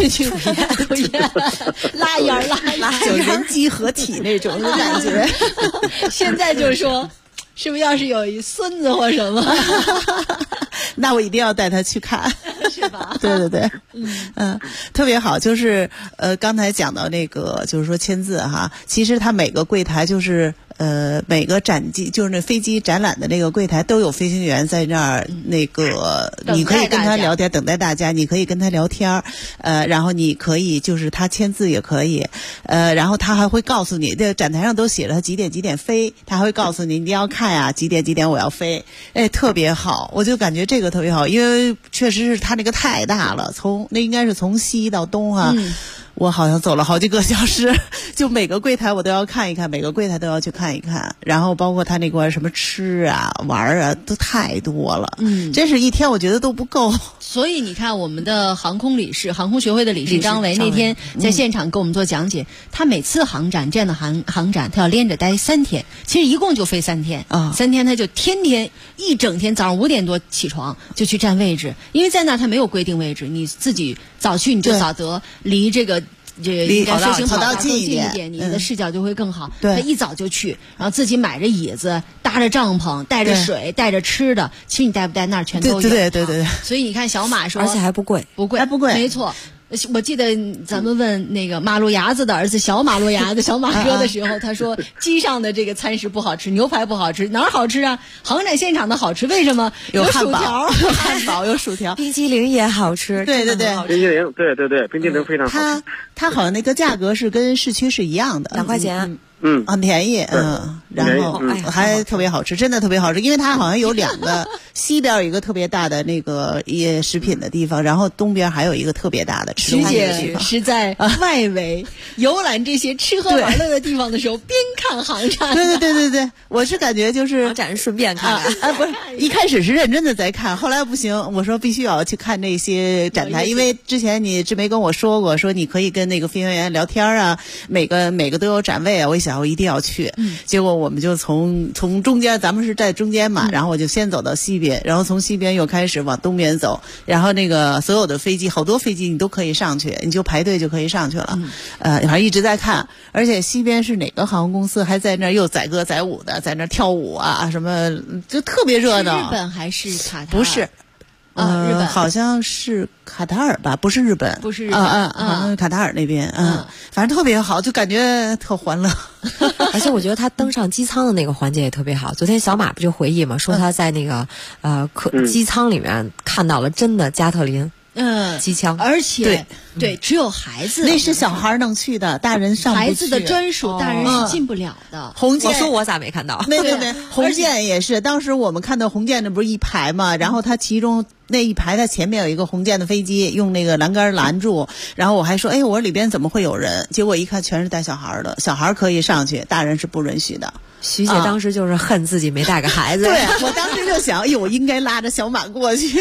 拉烟拉就人机合体那种的感觉。 现在就说，是不是要是有一孙子或什么， 那我一定要带他去看， 是吧？ 对，特别好。就是刚才讲到那个，就是说签字哈，其实它每个柜台就是每个展机就是那飞机展览的那个柜台都有飞行员在那儿，那个你可以跟他聊天，等待大家，你可以跟他聊天，然后你可以就是他签字也可以，然后他还会告诉你，这展台上都写了他几点飞，他还会告诉你你要看呀，几点我要飞，特别好，我就感觉这个特别好，因为确实是他那个太大了，那应该是从西到东啊。我好像走了好几个小时，就每个柜台我都要看一看，每个柜台都要去看一看，然后包括他那块什么吃啊玩啊都太多了，真是一天我觉得都不够。 所以你看我们的航空学会的理事张维那天在现场给我们做讲解，他每次航展这样的航展他要连着待3天，其实一共就飞3天啊，3天他就天天一整天早上5点多起床就去占位置，因为在那他没有规定位置，你自己早去你就早得，离这个飞行跑道近一点，你的视角就会更好。他一早就去，然后自己买着椅子，搭着帐篷，带着水，带着吃的，其实你带不带那儿全都有。 对。 所以你看小马说， 而且还不贵， 不贵，没错。我记得咱们问那个马路牙子的儿子小马路牙子小马哥的时候，他说机上的这个餐食不好吃，牛排不好吃，哪儿好吃啊？航展现场的好吃，为什么？有薯条， 有汉堡，有薯条， 冰激凌也好吃。 对， 冰激凌，对，冰激凌非常好吃。 它好像那个价格是跟市区是一样的 ，2块钱。 很便宜，然后还特别好吃，真的特别好吃，因为它好像有2个，西边有一个特别大的那个食品的地方，然后东边还有一个特别大的吃东西的地方。 徐姐是在外围游览这些吃喝玩乐的地方的时候，边看航展。 对，我是感觉就是航展顺便看， 不是一开始是认真的在看，后来不行，我说必须要去看那些展台，因为之前你志梅跟我说过，说你可以跟那个飞行员聊天啊，每个都有展位啊，我一想我一定要去，结果我们就从中间，咱们是在中间嘛，然后我就先走到西边，然后从西边又开始往东边走，然后那个所有的飞机，好多飞机你都可以上去，你就排队就可以上去了，反正一直在看，而且西边是哪个航空公司还在那儿又载歌载舞的，在那儿跳舞啊什么，就特别热闹。 日本还是卡塔尔？ 不是。 日本好像是卡塔尔吧，不是日本， 不是日本， 好像是卡塔尔那边，反正特别好，就感觉特欢乐。 而且我觉得他登上机舱的那个环节也特别好。昨天小马不就回忆嘛，说他在那个机舱里面看到了真的加特林。机枪， 而且对，只有孩子， 那是小孩能去的，大人上不去。 孩子的专属，大人是进不了的。 红箭， 我说我咋没看到？ 没，红箭也是。当时我们看到红箭那不是一排嘛，然后它其中那一排，它前面有一个红箭的飞机，用那个栏杆拦住。然后我还说，我说里边怎么会有人？结果一看，全是带小孩的，小孩可以上去，大人是不允许的。 徐姐当时就是恨自己没带个孩子。 对，我当时就想，我应该拉着小马过去。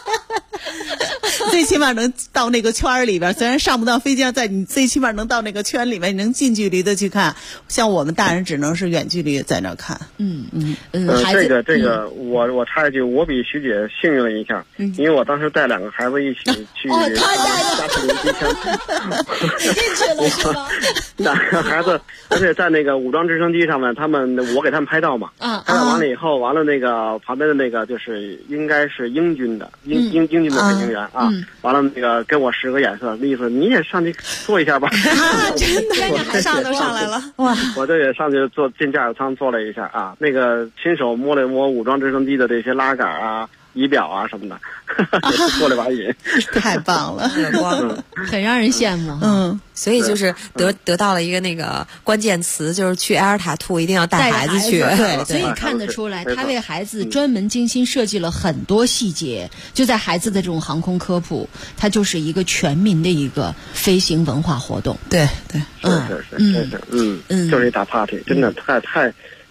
最起码能到那个圈里边，虽然上不到飞机上，你最起码能到那个圈里面，你能近距离的去看。像我们大人只能是远距离在那看。 这个，我插一句，我比徐姐幸运了一下，因为我当时带2个孩子一起去加特林机枪， 进去了是吗 ？2个孩子，而且在那个武装直升机上面，我给他们拍照嘛，拍照完了以后，完了那个旁边的那个就是应该是英军的英军的飞行员啊。完了那个跟我使个眼色，意思你也上去坐一下吧。 真的，还上来了哇！ 我这也上去进驾驶舱坐了一下啊，那个亲手摸了摸武装直升机的这些拉杆啊、仪表啊什么的，过了把瘾。 太棒了， 很让人羡慕。 所以就是得到了一个那个关键词，就是去埃尔塔图一定要带孩子去。 对，所以看得出来，他为孩子专门精心设计了很多细节，就在孩子的这种航空科普，它就是一个全民的一个飞行文化活动。 对， 是，就是一大 party，真的太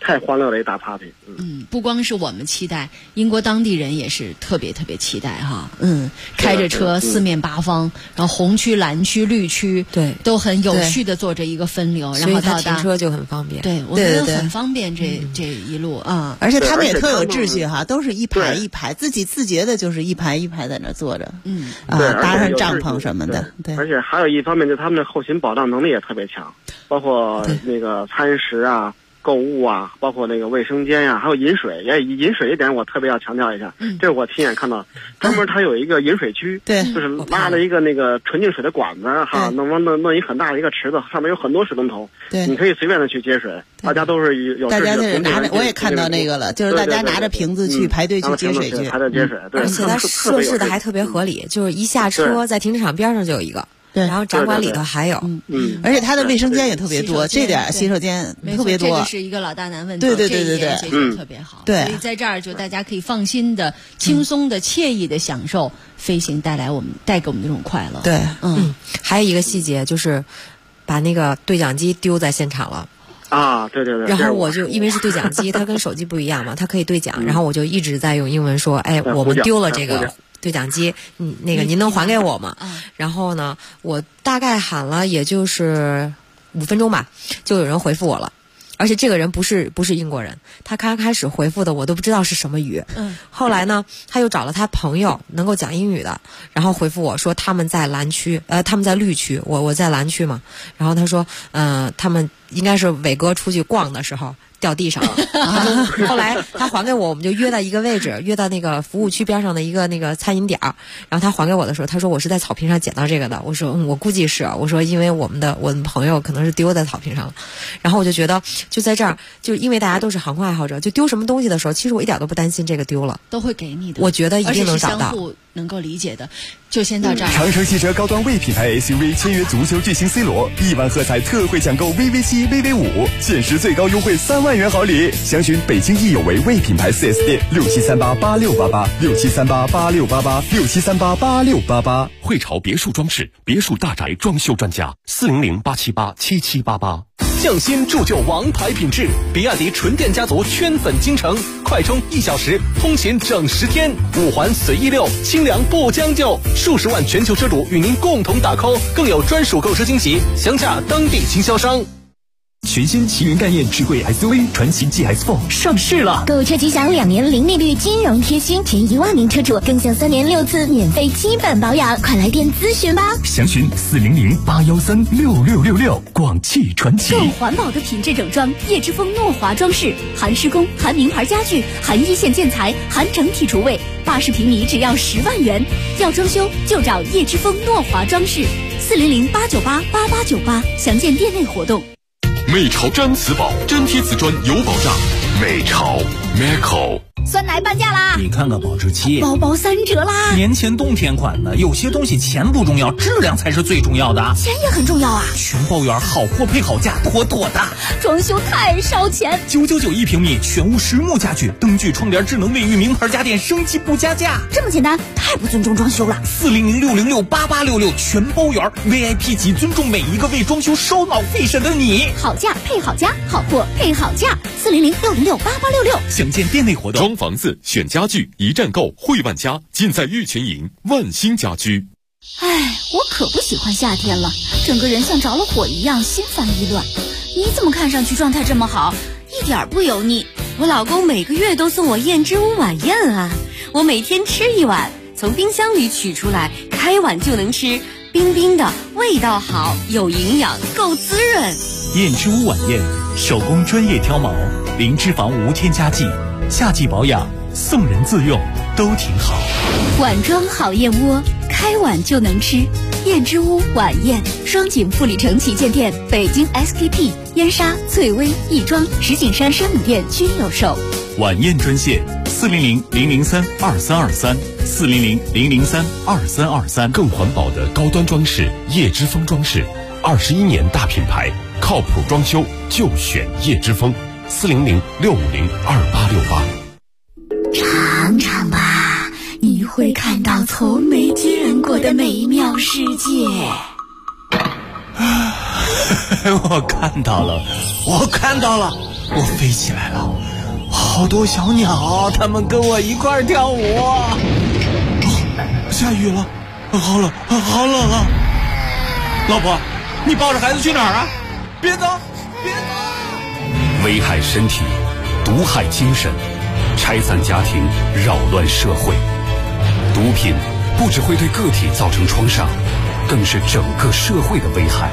太欢乐的一大 party。 不光是我们期待，英国当地人也是特别特别期待哈。开着车四面八方，然后红区、蓝区、绿区， 对， 都很有序的做着一个分流，然后到达停车就很方便。 对，我觉得很方便这一路啊。 而且他们也特有秩序哈，都是一排一排，自觉的就是一排一排在那坐着。搭上帐篷什么的。对， 而且还有一方面，就他们的后勤保障能力也特别强，包括那个餐食啊、购物啊，包括那个卫生间呀，还有饮水。饮水一点我特别要强调一下，这是我亲眼看到，专门它有一个饮水区， 对， 就是拉了一个那个纯净水的管子哈，弄一很大的一个池子，上面有很多水龙头， 对， 你可以随便的去接水，大家都是有。 大家就是拿着，我也看到那个了，就是大家拿着瓶子去排队去接水去， 排队接水，对， 而且它设置的还特别合理，就是一下车在停车场边上就有一个。 对， 然后展馆里头还有， 而且它的卫生间也特别多，这点洗手间特别多， 这个是一个老大难问题， 对， 解决特别好， 对， 所以在这儿就大家可以放心的、轻松的、惬意的享受飞行带给我们的这种快乐。 对， 还有一个细节就是把那个对讲机丢在现场了。 啊，对。 然后我就因为是对讲机，它跟手机不一样嘛，它可以对讲，然后我就一直在用英文说，我们丢了这个对讲机，那个您能还给我吗？然后呢，我大概喊了也就是5分钟吧，就有人回复我了。而且这个人不是英国人，他刚开始回复的我都不知道是什么语。后来呢，他又找了他朋友能够讲英语的，然后回复我说他们在蓝区，他们在绿区，我在蓝区嘛。然后他说，他们应该是伟哥出去逛的时候掉地上了。后来他还给我，我们就约在一个位置，约到那个服务区边上的一个那个餐饮点儿。然后他还给我的时候，他说我是在草坪上捡到这个的。我说我估计是，我说因为我们朋友可能是丢在草坪上了。然后我就觉得就在这儿，就因为大家都是航空爱好者，就丢什么东西的时候，其实我一点都不担心这个丢了， 都会给你的。 我觉得一定能找到， 而且是相互能够理解的。就先到这儿。 长城汽车高端 V 品牌 SUV 签约足球巨星 C 罗，1万喝彩特惠抢购 VV7、VV5，限时最高优惠3万元好礼。详询北京亦有为 V 品牌4S店，67388688，67388688，67388688。 汇潮别墅装饰，别墅大宅装修专家，400-878-7788。 匠心铸就王牌品质，比亚迪纯电家族圈粉京城，快充1小时，通勤整10天，5环随意溜，清凉不将就，数十万全球车主与您共同打 call， 更有专属购车惊喜，详洽当地经销商。 全新奇云概念智慧 SUV 传祺 GX4 上市了， 购车即享2年零利率金融贴心，前1万名车主更享3年6次免费基本保养，快来电咨询吧。 详询400-813-6666，广汽传祺。 更环保的品质整装，叶之峰诺华装饰，含施工、含名牌家具、含一线建材、含整体厨卫，80平米只要10万元。要装修就找叶之峰诺华装饰，400-898-8898，详见店内活动。 美潮毡瓷宝，粘贴瓷砖有保障。美潮 Meco。 酸奶半价啦！ 你看看保质期， 包包3折啦！ 年前冬天款的，有些东西钱不重要，质量才是最重要的。 钱也很重要啊！ 全包圆，好货配好价，妥妥的。 装修太烧钱 ，999一平米，全屋实木家具，灯具、窗帘、智能卫浴，名牌家电，升级不加价。 这么简单，太不尊重装修了。 400-606-8866，全包圆 ，VIP 级，尊重每一个为装修烧脑费神的你。 好价配好家，好货配好价，400-606-8866， 详见店内活动。 装房子选家具，一站购汇万家，尽在玉泉营万兴家居。 哎，我可不喜欢夏天了，整个人像着了火一样，心烦意乱。你怎么看上去状态这么好，一点不油腻？ 我老公每个月都送我燕之屋晚宴啊，我每天吃1碗，从冰箱里取出来，开碗就能吃，冰冰的，味道好，有营养，够滋润。 燕之屋晚宴，手工专业挑毛，零脂肪无添加剂，夏季保养，送人自用都挺好。 碗装好燕窝，开碗就能吃。燕之屋晚宴，双井富力城旗舰店、北京 SKP、燕莎、翠微、亦庄、石景山山姆店均有售。 晚宴专线400-003-2323，400-003-2323。 更环保的高端装饰，叶之峰装饰，21年大品牌，靠谱装修就选叶之峰，400-650-2868。 尝尝吧，你会看到从没见过的美妙世界。 我看到了， 我飞起来了，好多小鸟，它们跟我一块儿跳舞。下雨了，好冷，好冷啊！老婆，你抱着孩子去哪儿啊？别走，别走！ 危害身体，毒害精神，拆散家庭，扰乱社会。毒品不只会对个体造成创伤，更是整个社会的危害。